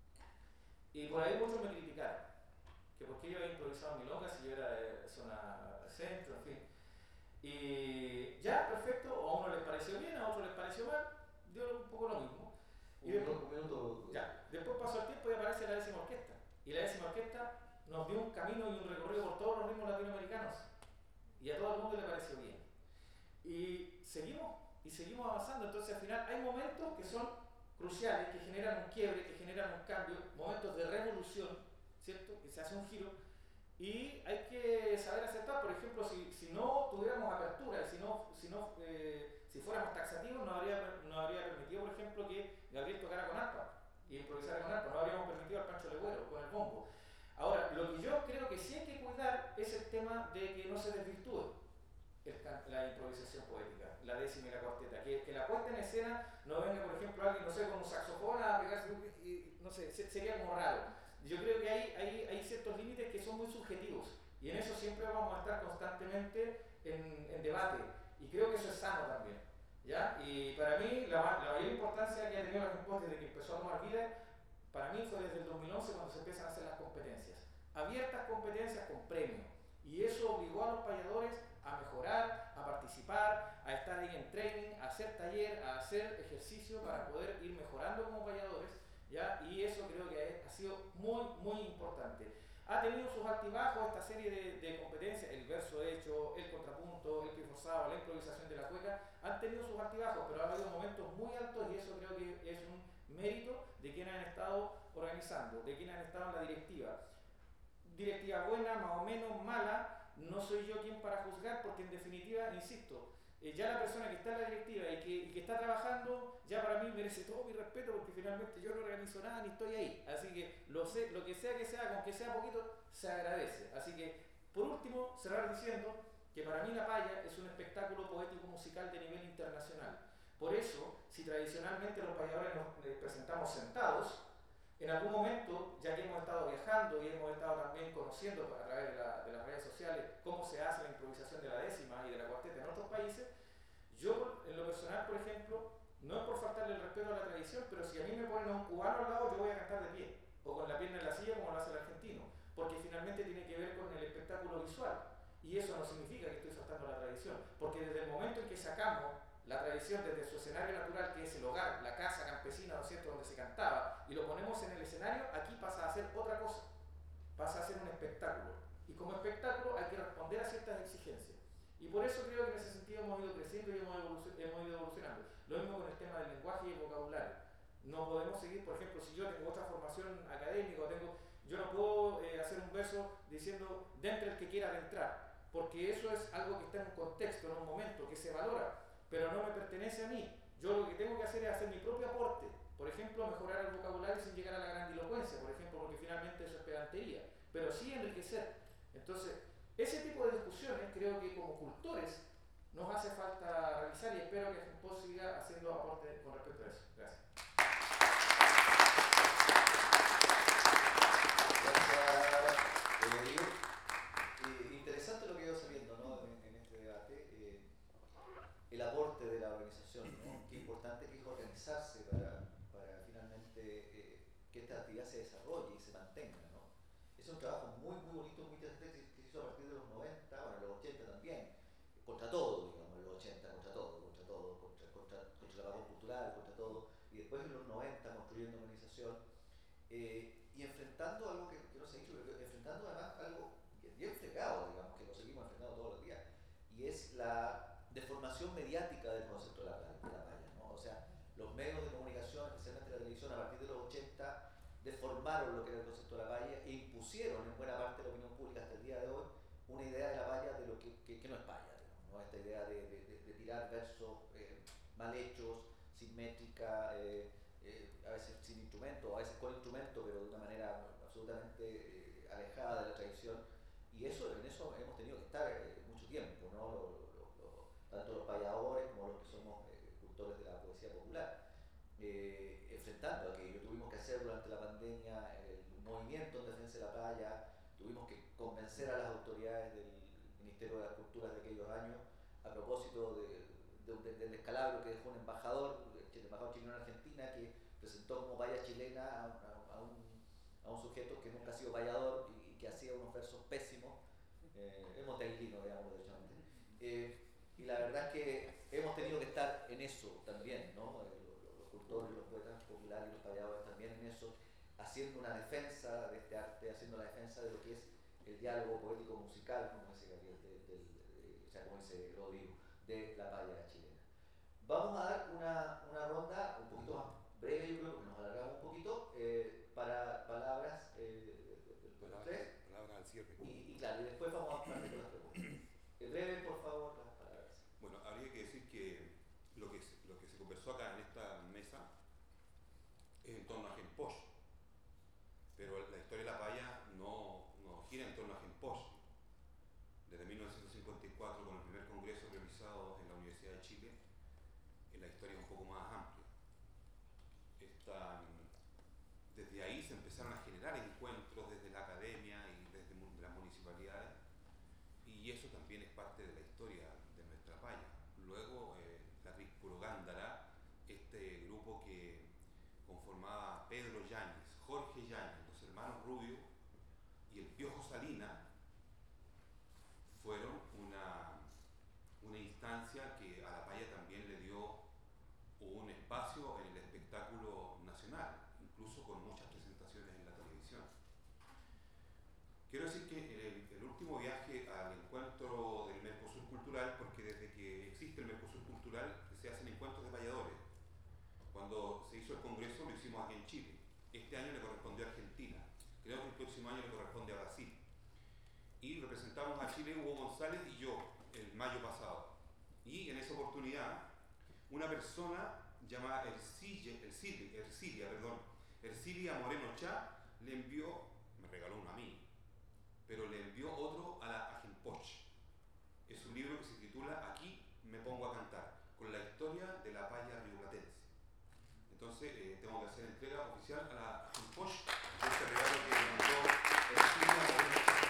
Y por ahí muchos me criticaron, que por qué yo había improvisado en milonga si yo era de zona centro, en fin. Y ya, perfecto, a uno les pareció bien, a otro les pareció mal, dio un poco lo mismo. Y después, un minuto. Ya, después pasó el tiempo y aparece la décima orquesta. Y la décima orquesta nos dio un camino y un recorrido por todos los ritmos latinoamericanos. Y a todo el mundo le pareció bien. Y seguimos, y seguimos avanzando. Entonces al final hay momentos que son cruciales que generan un quiebre, que generan un cambio, momentos de revolución, ¿cierto? Que se hace un giro y hay que saber aceptar. Por ejemplo, si, si no tuviéramos apertura y si no, si, no, eh, si fuéramos taxativos, no habría, no habría permitido, por ejemplo, que Gabriel tocara con arpa y improvisara con arpa, no habríamos permitido al Pancho Legüero con el bombo. Ahora, lo que yo creo que sí hay que cuidar es el tema de que no se desvirtúe el, la improvisación poética, la décima y la cuarteta, que, que la puesta en escena no venga, por ejemplo, alguien, no sé, con un saxofón a pegarse, y, no sé, sería como raro. Yo creo que hay, hay, hay ciertos límites que son muy subjetivos y en eso siempre vamos a estar constantemente en, en debate y creo que eso es sano también, ¿ya? Y para mí la, la mayor importancia que ha tenido la Hemposh desde que empezó a tomar vida, para mí fue desde el dos mil once cuando se empiezan a hacer las competencias, abiertas competencias con premio, y eso obligó a los payadores a mejorar, a participar, a estar ahí en training, a hacer taller, a hacer ejercicio para poder ir mejorando como payadores, ¿ya? Y eso creo que ha sido muy, muy importante. Ha tenido sus altibajos esta serie de, de competencias, el verso hecho, el contrapunto, el pie forzado, la improvisación de la cueca, han tenido sus altibajos, pero ha habido momentos muy altos y eso creo que es un mérito de quienes han estado organizando, de quienes han estado en la directiva. Directiva buena, más o menos mala, no soy yo quien para juzgar porque en definitiva, insisto, eh, ya la persona que está en la directiva y que, y que está trabajando, ya para mí merece todo mi respeto porque finalmente yo no organizo nada ni estoy ahí. Así que lo, sé, lo que sea que sea, con que sea poquito, se agradece. Así que, por último, cerrar diciendo que para mí la paya es un espectáculo poético musical de nivel internacional. Por eso, si tradicionalmente los payadores nos eh, presentamos sentados, en algún momento, ya que hemos estado viajando y hemos estado también conociendo a través de, la, de las redes sociales cómo se hace la improvisación de la décima y de la cuarteta en otros países, yo en lo personal, por ejemplo, no es por faltarle el respeto a la tradición, pero si a mí me ponen a un cubano al lado, yo voy a cantar de pie, o con la pierna en la silla como lo hace el argentino, porque finalmente tiene que ver con el espectáculo visual, y eso no significa que estoy saltando la tradición, porque desde el momento en que sacamos la tradición desde su escenario natural, que es el hogar, la casa campesina, ¿no es cierto?, donde se cantaba, y lo ponemos en el escenario, aquí pasa a ser otra cosa, pasa a ser un espectáculo. Y como espectáculo hay que responder a ciertas exigencias. Y por eso creo que en ese sentido hemos ido creciendo y hemos, evolucion hemos ido evolucionando. Lo mismo con el tema del lenguaje y el vocabulario. No podemos seguir, por ejemplo, si yo tengo otra formación académica, tengo, yo no puedo eh, hacer un verso diciendo, dentro el que quiera adentrar, porque eso es algo que está en un contexto, en un momento, que se valora, pero no me pertenece a mí. Yo lo que tengo que hacer es hacer mi propio aporte. Por ejemplo, mejorar el vocabulario sin llegar a la grandilocuencia, por ejemplo, porque finalmente eso es pedantería, pero sí enriquecer. Entonces, ese tipo de discusiones creo que como cultores nos hace falta realizar y espero que Hemposh siga haciendo aporte con respecto a eso. Gracias. Gracias, eh, interesante lo que he ido sabiendo, ¿no?, en, en este debate. Eh, el aporte de la organización, ¿no? Qué importante que es organizarse para, para finalmente eh, que esta actividad se desarrolle y se mantenga, ¿no? Es un trabajo muy, muy bonito, muy interesante que se hizo a partir de los noventa, bueno, los ochenta también, contra todo, digamos, en los ochenta, contra todo, contra todo, contra, contra, contra la pagón cultural, contra todo, y después en los noventa construyendo organización, eh, y enfrentando algo que, que no se ha dicho, pero enfrentando además algo bien fregado, digamos, que lo seguimos enfrentando todos los días, y es la deformación mediática del concepto de la, de la paya, ¿no? O sea, los medios de comunicación, especialmente la televisión, a partir de los ochenta, deformaron lo que era el concepto de la paya e impusieron en buena parte de la opinión pública hasta el día de hoy una idea de la paya de lo que, que, que no es paya, digamos, ¿no? Esta idea de, de, de, de tirar versos eh, mal hechos, sin métrica, eh, eh, a veces sin instrumento, a veces con instrumento, pero de una manera absolutamente eh, alejada de la tradición, y eso, en eso hemos tenido que estar eh, mucho tiempo, ¿no? Lo, tanto los payadores como los que somos eh, cultores de la poesía popular, eh, enfrentando aquello. Tuvimos que hacer durante la pandemia el movimiento en defensa de la paya, tuvimos que convencer a las autoridades del Ministerio de las Culturas de aquellos años a propósito de, de, de, del descalabro que dejó un embajador, el embajador chileno en Argentina, que presentó como paya chilena a, a, a, un, a un sujeto que nunca ha sido payador y, y que hacía unos versos pésimos, eh, el monteaguilino, digamos, derechamente. Eh, Y la verdad es que hemos tenido que estar en eso también, ¿no? Los, los cultores, los poetas populares y los payadores también en eso, haciendo una defensa de este arte, haciendo la defensa de lo que es el diálogo poético musical, como dice Gabriel, de, de, de, o sea, como dice Rodrigo, de la paya chilena. Vamos a dar una, una ronda un poquito más breve, yo creo, porque nos alargamos un poquito, eh, para palabras, eh, Palabras, tres, palabras al cierre. y, y claro, y después vamos a partir con las preguntas. Eh, breve, por favor, las palabras. Bueno, habría que decir que lo que, se, lo que se conversó acá en esta mesa es en torno a Genposh, pero la historia de la paya no, no gira en torno a Genposh. Desde mil novecientos cincuenta y cuatro, con el primer congreso realizado en la Universidad de Chile, la historia es un poco más amplia. Esta, desde ahí se empezaron a generar encuentros desde la academia y desde las municipalidades, y eso también es parte de la historia de nuestra paya. Luego, eh, la Crispuro Gándara, este grupo que conformaba Pedro Yáñez, Jorge Yáñez, los hermanos Rubio y el Piojo Salina, fueron una, una instancia que a la paya también le dio un espacio en el espectáculo nacional, incluso con muchas presentaciones en la televisión. Quiero decir que el, el último viaje al encuentro del Mercosur Cultural, porque desde que existe el Mercosur Cultural se hacen encuentros de payadores. Cuando se hizo el congreso lo hicimos aquí en Chile. Este año le correspondió a Argentina. Creo que el próximo año le corresponde a Brasil. Y representamos a Chile Hugo González y yo el mayo pasado. Y en esa oportunidad, una persona llamada Ercilia, Ercilia, Ercilia, perdón, Ercilia Moreno Chá le envió, me regaló uno a mí, pero le envió otro a la a Genposh. Es un libro que se titula Aquí me pongo a cantar, con la historia de la paya rioplatense. Entonces eh, tengo que hacer entrega oficial a la Genposh de este regalo que me mandó Ercilia Moreno Chá.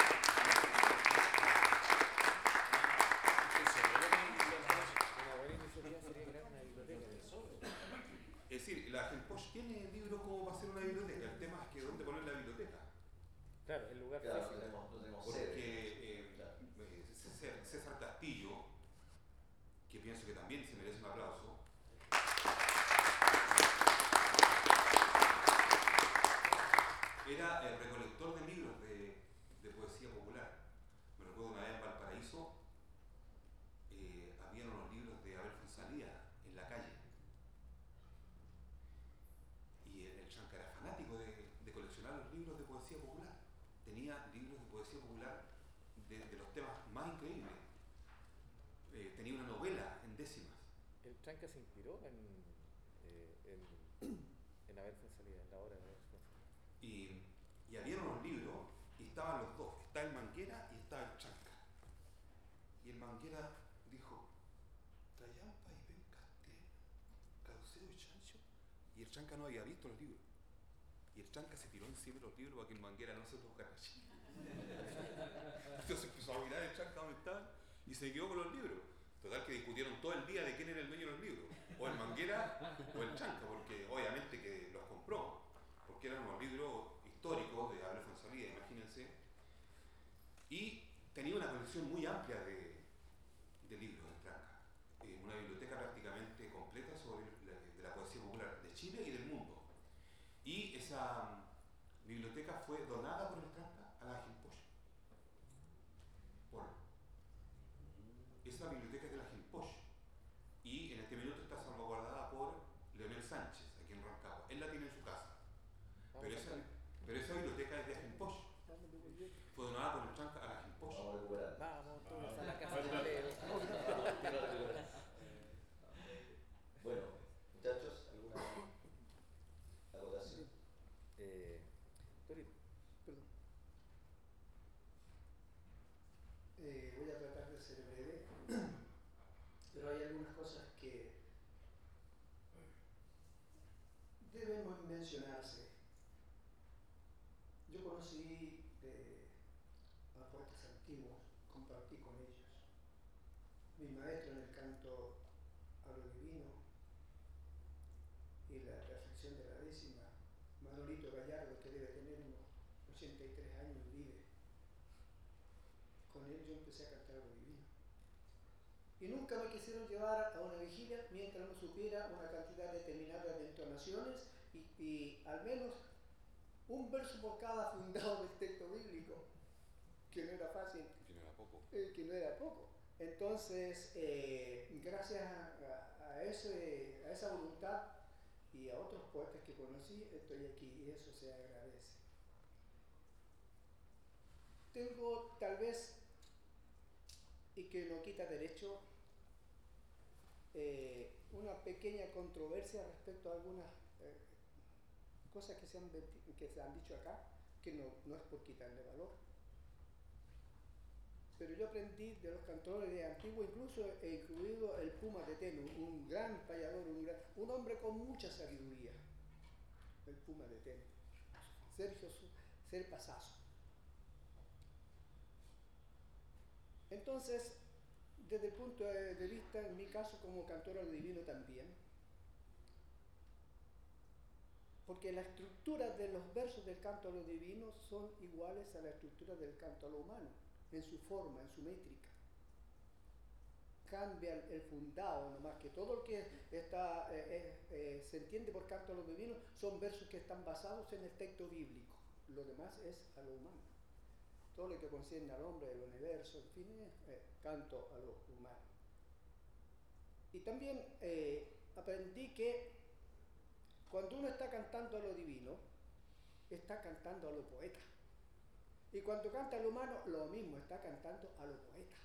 Es decir, la Genposh tiene libros como para hacer una biblioteca. El tema es que dónde poner la biblioteca. Claro, el lugar Claro, físico. no tenemos, no tenemos Porque sede. eh, Claro. eh, César, César Castillo, que pienso que también se merece un aplauso, era el recolector de libros de, de poesía popular. Me recuerdo una vez en Valparaíso, eh, habían unos libros de Abel Fonsalía en la calle. Y el, el Chanca era fanático de, de coleccionar los libros de poesía popular. Tenía libros de poesía popular de, de los temas más increíbles. Eh, tenía una novela en décimas. El Chanca se inspiró en, eh, en, en Abel Fonsalía, en la obra de Abel Fonsalía. Y, y había unos libros y estaban los dos. Está el Manguera y estaba el Chanca. Y el Manguera dijo, Trayampa y Pencaste, Cauceo y Chancho. Y el Chanca no había visto los libros. Y el Chanca se tiró encima de los libros para que el Manguera no se tocara. Entonces empezó a mirar el Chanca donde estaba y se quedó con los libros. Total que discutieron todo el día de quién era el dueño de los libros. O el Manguera o el Chanca, porque obviamente que los compró. Porque eran unos libros históricos de Abel Fonsalía, imagínense. Y tenía una colección muy amplia de, de libros del Chanca. Eh, una biblioteca prácticamente completa sobre la, de la poesía popular de Chile y del mundo. Y esa um, biblioteca fue donada por el Chanca a la Genposh. Por esa biblioteca es de la Genposh. Y en este minuto está salvaguardada por Leonel Sánchez, aquí en Rancagua. Él la tiene en su casa. Pero esa, pero esa biblioteca es de Genposh. Fue donada por el Chanca a la Genposh. Vamos a recuperar. Vamos todos a la casa de Leo. Bueno, muchachos, ¿alguna acotación? Eh, Torito. Perdón. Eh, voy a tratar de ser breve, pero hay algunas cosas que deben mencionarse. Yo conocí eh, a poetas antiguos, compartí con ellos. Mi maestro en el canto a lo divino y la perfección de la décima, Manolito Gallardo, que debe tener unos ochenta y tres años, vive. Con él yo empecé a cantar lo divino. Y nunca me quisieron llevar a una vigilia mientras no supiera una cantidad determinada de entonaciones y, y al menos un verso por cada fundado del texto bíblico, que no era fácil. Que no era poco. Eh, que no era poco. Entonces, eh, gracias a, a, a, ese, a esa voluntad, y a otros poetas que conocí, estoy aquí y eso se agradece. Tengo tal vez, y que no quita derecho, eh, una pequeña controversia respecto a algunas eh, cosas que se, han, que se han dicho acá, que no, no es por quitarle valor. Pero yo aprendí de los cantores de antiguo, incluso he incluido el Puma de Teno, un gran payador, un, gran, un hombre con mucha sabiduría, el Puma de Teno, Sergio Serpazazo. Entonces, desde el punto de vista, en mi caso como cantor a lo divino también, porque la estructura de los versos del canto a lo divino son iguales a la estructura del canto a lo humano, en su forma, en su métrica. Cambia el fundado, nomás que todo lo que está, eh, eh, se entiende por canto a lo divino son versos que están basados en el texto bíblico. Lo demás es a lo humano. Todo lo que concierne al hombre, al universo, en fin, es eh, canto a lo humano. Y también eh, aprendí que cuando uno está cantando a lo divino, está cantando a lo poeta. Y cuando canta a lo humano, lo mismo, está cantando a lo poeta.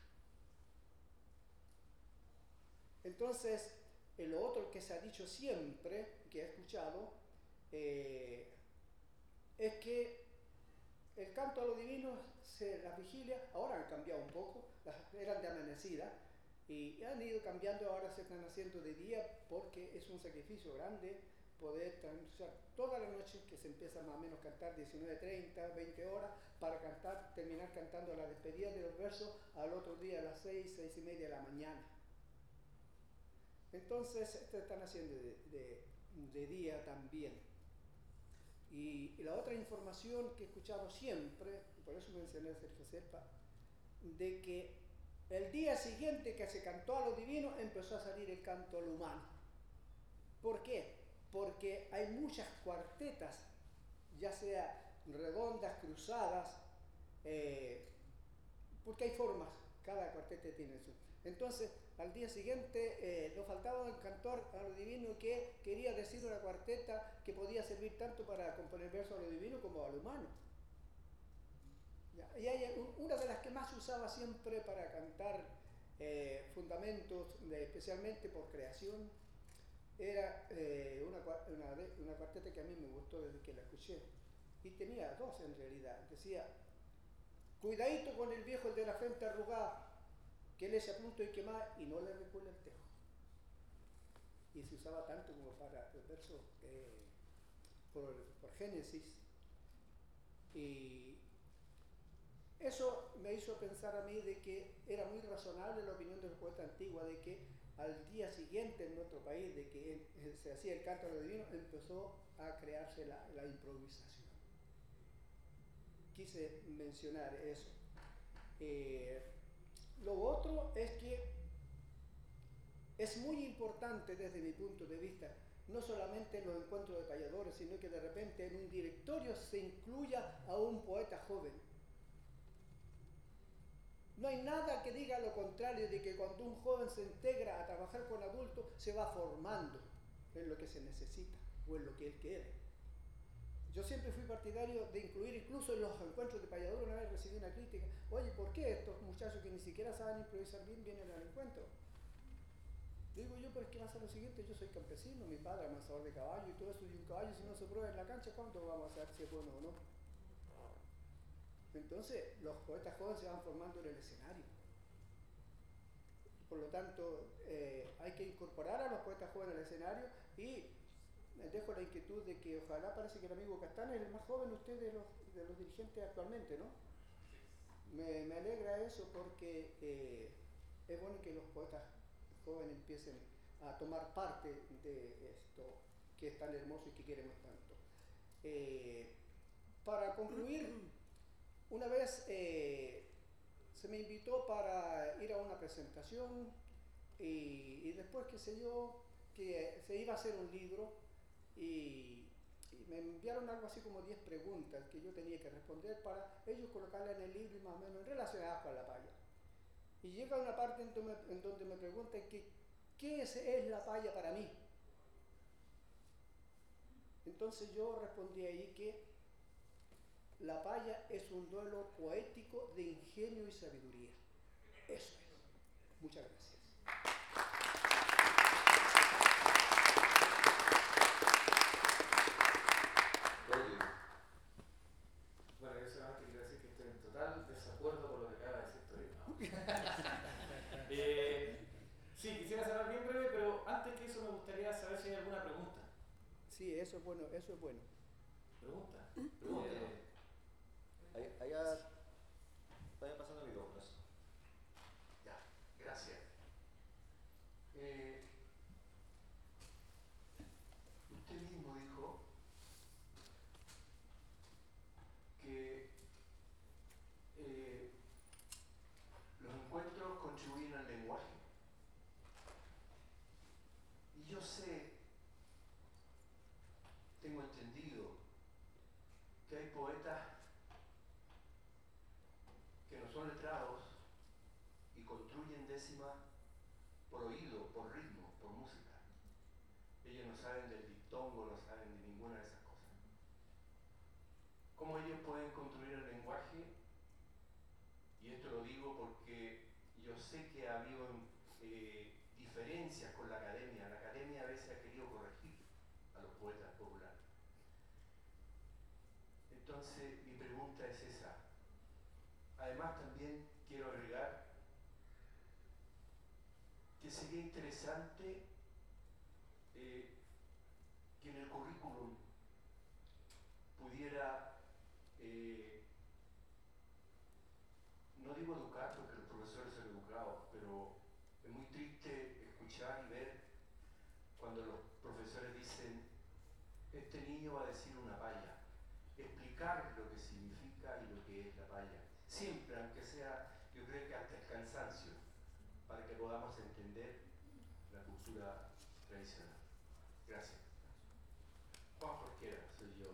Entonces, eh, lo otro que se ha dicho siempre, que he escuchado, eh, es que el canto a lo divino, se, las vigilias, ahora han cambiado un poco, las, eran de amanecida, y han ido cambiando, ahora se están haciendo de día, porque es un sacrificio grande poder transcurrir toda la noche, que se empieza más o menos a cantar diecinueve treinta, veinte horas, para cantar, terminar cantando la despedida de los versos al otro día a las seis, seis y media de la mañana. Entonces, esto están haciendo de, de, de día también. Y, y la otra información que he escuchado siempre, y por eso mencioné a Sergio Serpa, de que el día siguiente que se cantó a lo divino, empezó a salir el canto a lo humano. ¿Por qué? Porque hay muchas cuartetas, ya sea redondas, cruzadas, eh, porque hay formas, cada cuarteta tiene su. Entonces, al día siguiente eh, nos faltaba un cantor a lo divino que quería decir una cuarteta que podía servir tanto para componer versos a lo divino como a lo humano. ¿Ya? Y hay un, una de las que más se usaba siempre para cantar eh, fundamentos, de, especialmente por creación, era eh, una, una, una cuarteta que a mí me gustó desde que la escuché. Y tenía dos en realidad. Decía, cuidadito con el viejo, el de la frente arrugada, que le echa punto y quema y no le recuela el tejo. Y se usaba tanto como para el verso eh, por, por Génesis. Y eso me hizo pensar a mí de que era muy razonable la opinión de los poetas antiguos, de que al día siguiente en nuestro país de que se hacía el canto a lo divino, empezó a crearse la, la improvisación. Quise mencionar eso. Eh, Lo otro es que es muy importante desde mi punto de vista, no solamente en los encuentros de payadores, sino que de repente en un directorio se incluya a un poeta joven. No hay nada que diga lo contrario de que cuando un joven se integra a trabajar con adultos, se va formando en lo que se necesita o en lo que él quiere. Yo siempre fui partidario de incluir, incluso en los encuentros de payadores, una vez recibí una crítica, oye, ¿por qué estos muchachos que ni siquiera saben improvisar bien vienen al encuentro? Digo yo, pero es que pasa lo siguiente, yo soy campesino, mi padre es amansador de caballo y todo eso, y un caballo si no se prueba en la cancha, ¿cuánto vamos a saber si es bueno o no? Entonces, los poetas jóvenes se van formando en el escenario. Por lo tanto, eh, hay que incorporar a los poetas jóvenes al escenario y dejo la inquietud de que ojalá, parece que el amigo Castán es el más joven usted de los, de los dirigentes actualmente, ¿no? Me, me alegra eso porque eh, es bueno que los poetas jóvenes empiecen a tomar parte de esto que es tan hermoso y que queremos tanto. Eh, para concluir, una vez eh, se me invitó para ir a una presentación y, y después, qué sé yo, que se iba a hacer un libro y, y me enviaron algo así como diez preguntas que yo tenía que responder para ellos colocarla en el libro y más o menos relacionadas con la paya. Y llega una parte en donde me, en donde me preguntan que, qué es, es la paya para mí. Entonces yo respondí ahí que la paya es un duelo poético de ingenio y sabiduría. Eso es. Muchas gracias. Bueno, yo solamente quiero decir que estoy en total desacuerdo con lo que acaba de decir Torino. eh, sí, quisiera cerrar bien breve, pero antes que eso me gustaría saber si hay alguna pregunta. Sí, eso es bueno, eso es bueno. ¿Pregunta? Pregunta. Eh, ahí- allá vayan pasando micrófonos. Ya, gracias. Eh, usted mismo dijo que eh, los encuentros contribuyen al lenguaje. Y yo sé, tengo entendido, que hay poetas que no son letrados y construyen décimas por oído, por ritmo, por música. Ellos no saben del diptongo, no saben de ninguna de esas cosas. ¿Cómo ellos pueden construir el lenguaje? Y esto lo digo porque yo sé que ha habido eh, diferencias con la academia. La academia a veces ha querido corregir a los poetas populares. Entonces, mi pregunta es esa. Además, también quiero agregar que sería interesante eh, que en el currículum pudiera, eh, no digo educar porque los profesores son educados, pero es muy triste escuchar y ver cuando los profesores dicen, este niño va a decir una paya, explicar lo que significa y lo que es la paya. Siempre, aunque sea, yo creo que hasta el cansancio, para que podamos entender la cultura tradicional. Gracias. Juan Jorquera, soy yo.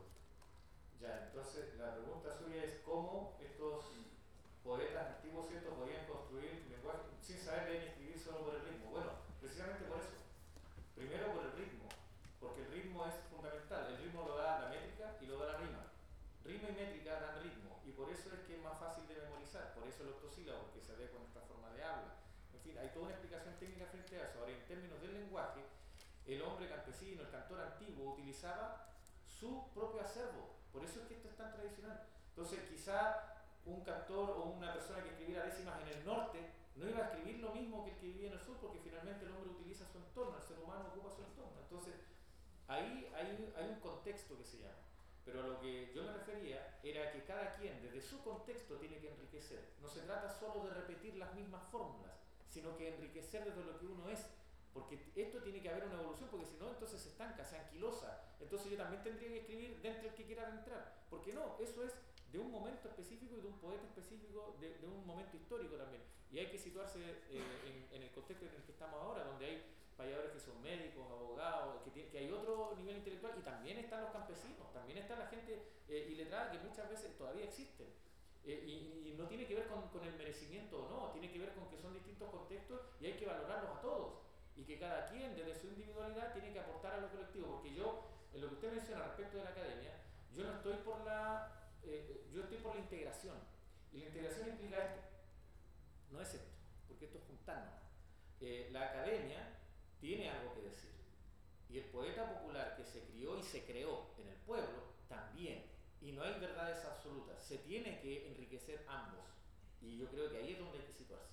Ya, entonces la pregunta suya es cómo estos poetas antiguos, ¿cierto?, podían construir lenguaje sin saber leer ni escribir solo por el ritmo. Bueno, precisamente por eso. Primero por el ritmo, porque el ritmo es fundamental. El ritmo lo da la métrica y lo da la rima. Rima y métrica dan ritmo, y por eso es que es más fácil de memorizar. Por eso el octosílabo, porque se adecua a nuestra forma de habla. En fin, hay toda una explicación técnica frente a eso. Ahora, en términos del lenguaje, el hombre campesino, el cantor antiguo, utilizaba su propio acervo. Por eso es que esto es tan tradicional. Entonces, quizá un cantor o una persona que escribiera décimas en el norte no iba a escribir lo mismo que el que vivía en el sur, porque finalmente el hombre utiliza su entorno, el ser humano ocupa su entorno. Entonces, ahí hay, hay un contexto que se llama. Pero a lo que yo me refería era que cada quien desde su contexto tiene que enriquecer. No se trata solo de repetir las mismas fórmulas, sino que enriquecer desde lo que uno es. Porque esto tiene que haber una evolución, porque si no, entonces se estanca, se anquilosa. Entonces yo también tendría que escribir dentro del que quiera entrar. Porque no, eso es de un momento específico y de un poeta específico, de, de un momento histórico también. Y hay que situarse eh, en, en el contexto en el que estamos ahora, donde hay payadores que son médicos, abogados, que, tiene, que hay otro nivel intelectual, y también están los campesinos, también está la gente eh, iletrada que muchas veces todavía existen. Eh, y, y no tiene que ver con, con el merecimiento o no, tiene que ver con que son distintos contextos y hay que valorarlos a todos. Y que cada quien desde su individualidad tiene que aportar a lo colectivo. Porque yo, en lo que usted menciona respecto de la academia, yo no estoy por la, eh, yo estoy por la integración. Y la integración implica esto. No es esto, porque esto es juntarnos. Eh, la academia tiene algo que decir. Y el poeta popular que se crió y se creó en el pueblo también. Y no hay verdades absolutas. Se tiene que enriquecer ambos. Y yo creo que ahí es donde hay que situarse.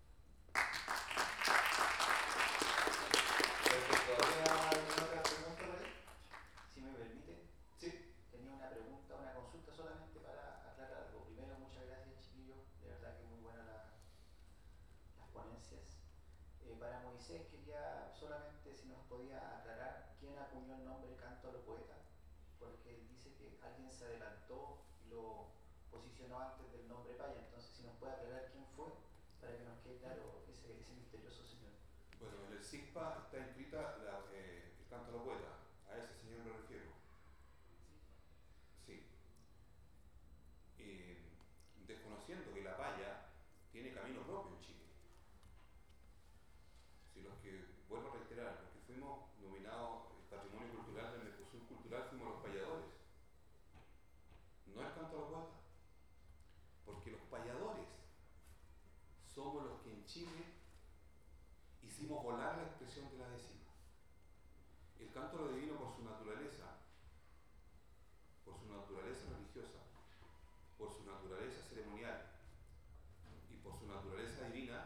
¿Todavía hay otra pregunta por ahí? Si me permite. Sí. Tenía una pregunta, una consulta solamente para aclarar algo. Primero, muchas gracias, chiquillos. De verdad que muy buenas la, las ponencias. Eh, para Moisés quería solamente si nos podía aclarar quién acuñó el nombre Canto a los Poetas, porque él dice que alguien se adelantó y lo posicionó antes del nombre Paya. Entonces, si nos puede aclarar quién fue, para que nos quede claro ese, ese misterioso señor. Bueno, en el SIGPA está inscrita la, eh, el Canto a la Poeta. A ese señor me refiero. Sí. Eh, desconociendo que la paya tiene camino propio en Chile. Si los que, vuelvo a reiterar, los que fuimos nominados Patrimonio Cultural del Mercosur Cultural popular fuimos los payadores, no el canto a los poetas, porque los payadores somos los que en Chile hicimos volar la expresión de la décima. El canto a lo divino, por su naturaleza, por su naturaleza religiosa, por su naturaleza ceremonial y por su naturaleza divina,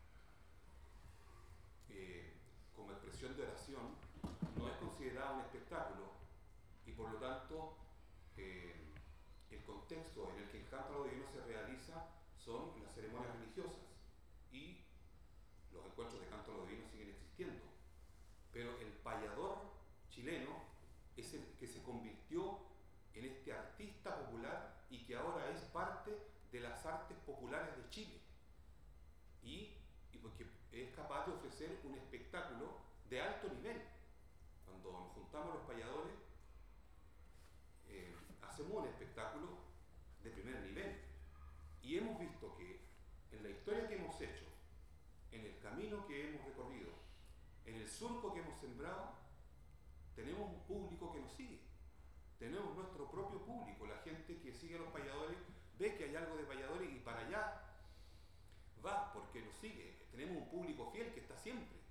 eh, como expresión de oración, no es considerado un espectáculo y por lo tanto eh, el contexto en el que el canto a lo divino se realiza son las ceremonias religiosas y los encuentros de canto a lo divino siguen existiendo, pero el payador chileno es el que se convirtió en este artista popular y que ahora es parte de las artes populares de Chile y, y porque es capaz de ofrecer un espectáculo de alto nivel. Cuando nos juntamos los payadores eh, hacemos un espectáculo de primer nivel y hemos visto que en la historia que hemos hecho, en el camino que hemos recorrido, en el surco que hemos sembrado, tenemos un público que nos sigue. Tenemos nuestro propio público, la gente que sigue a los payadores ve que hay algo de payadores y para allá va porque nos sigue. Tenemos un público fiel que está siempre.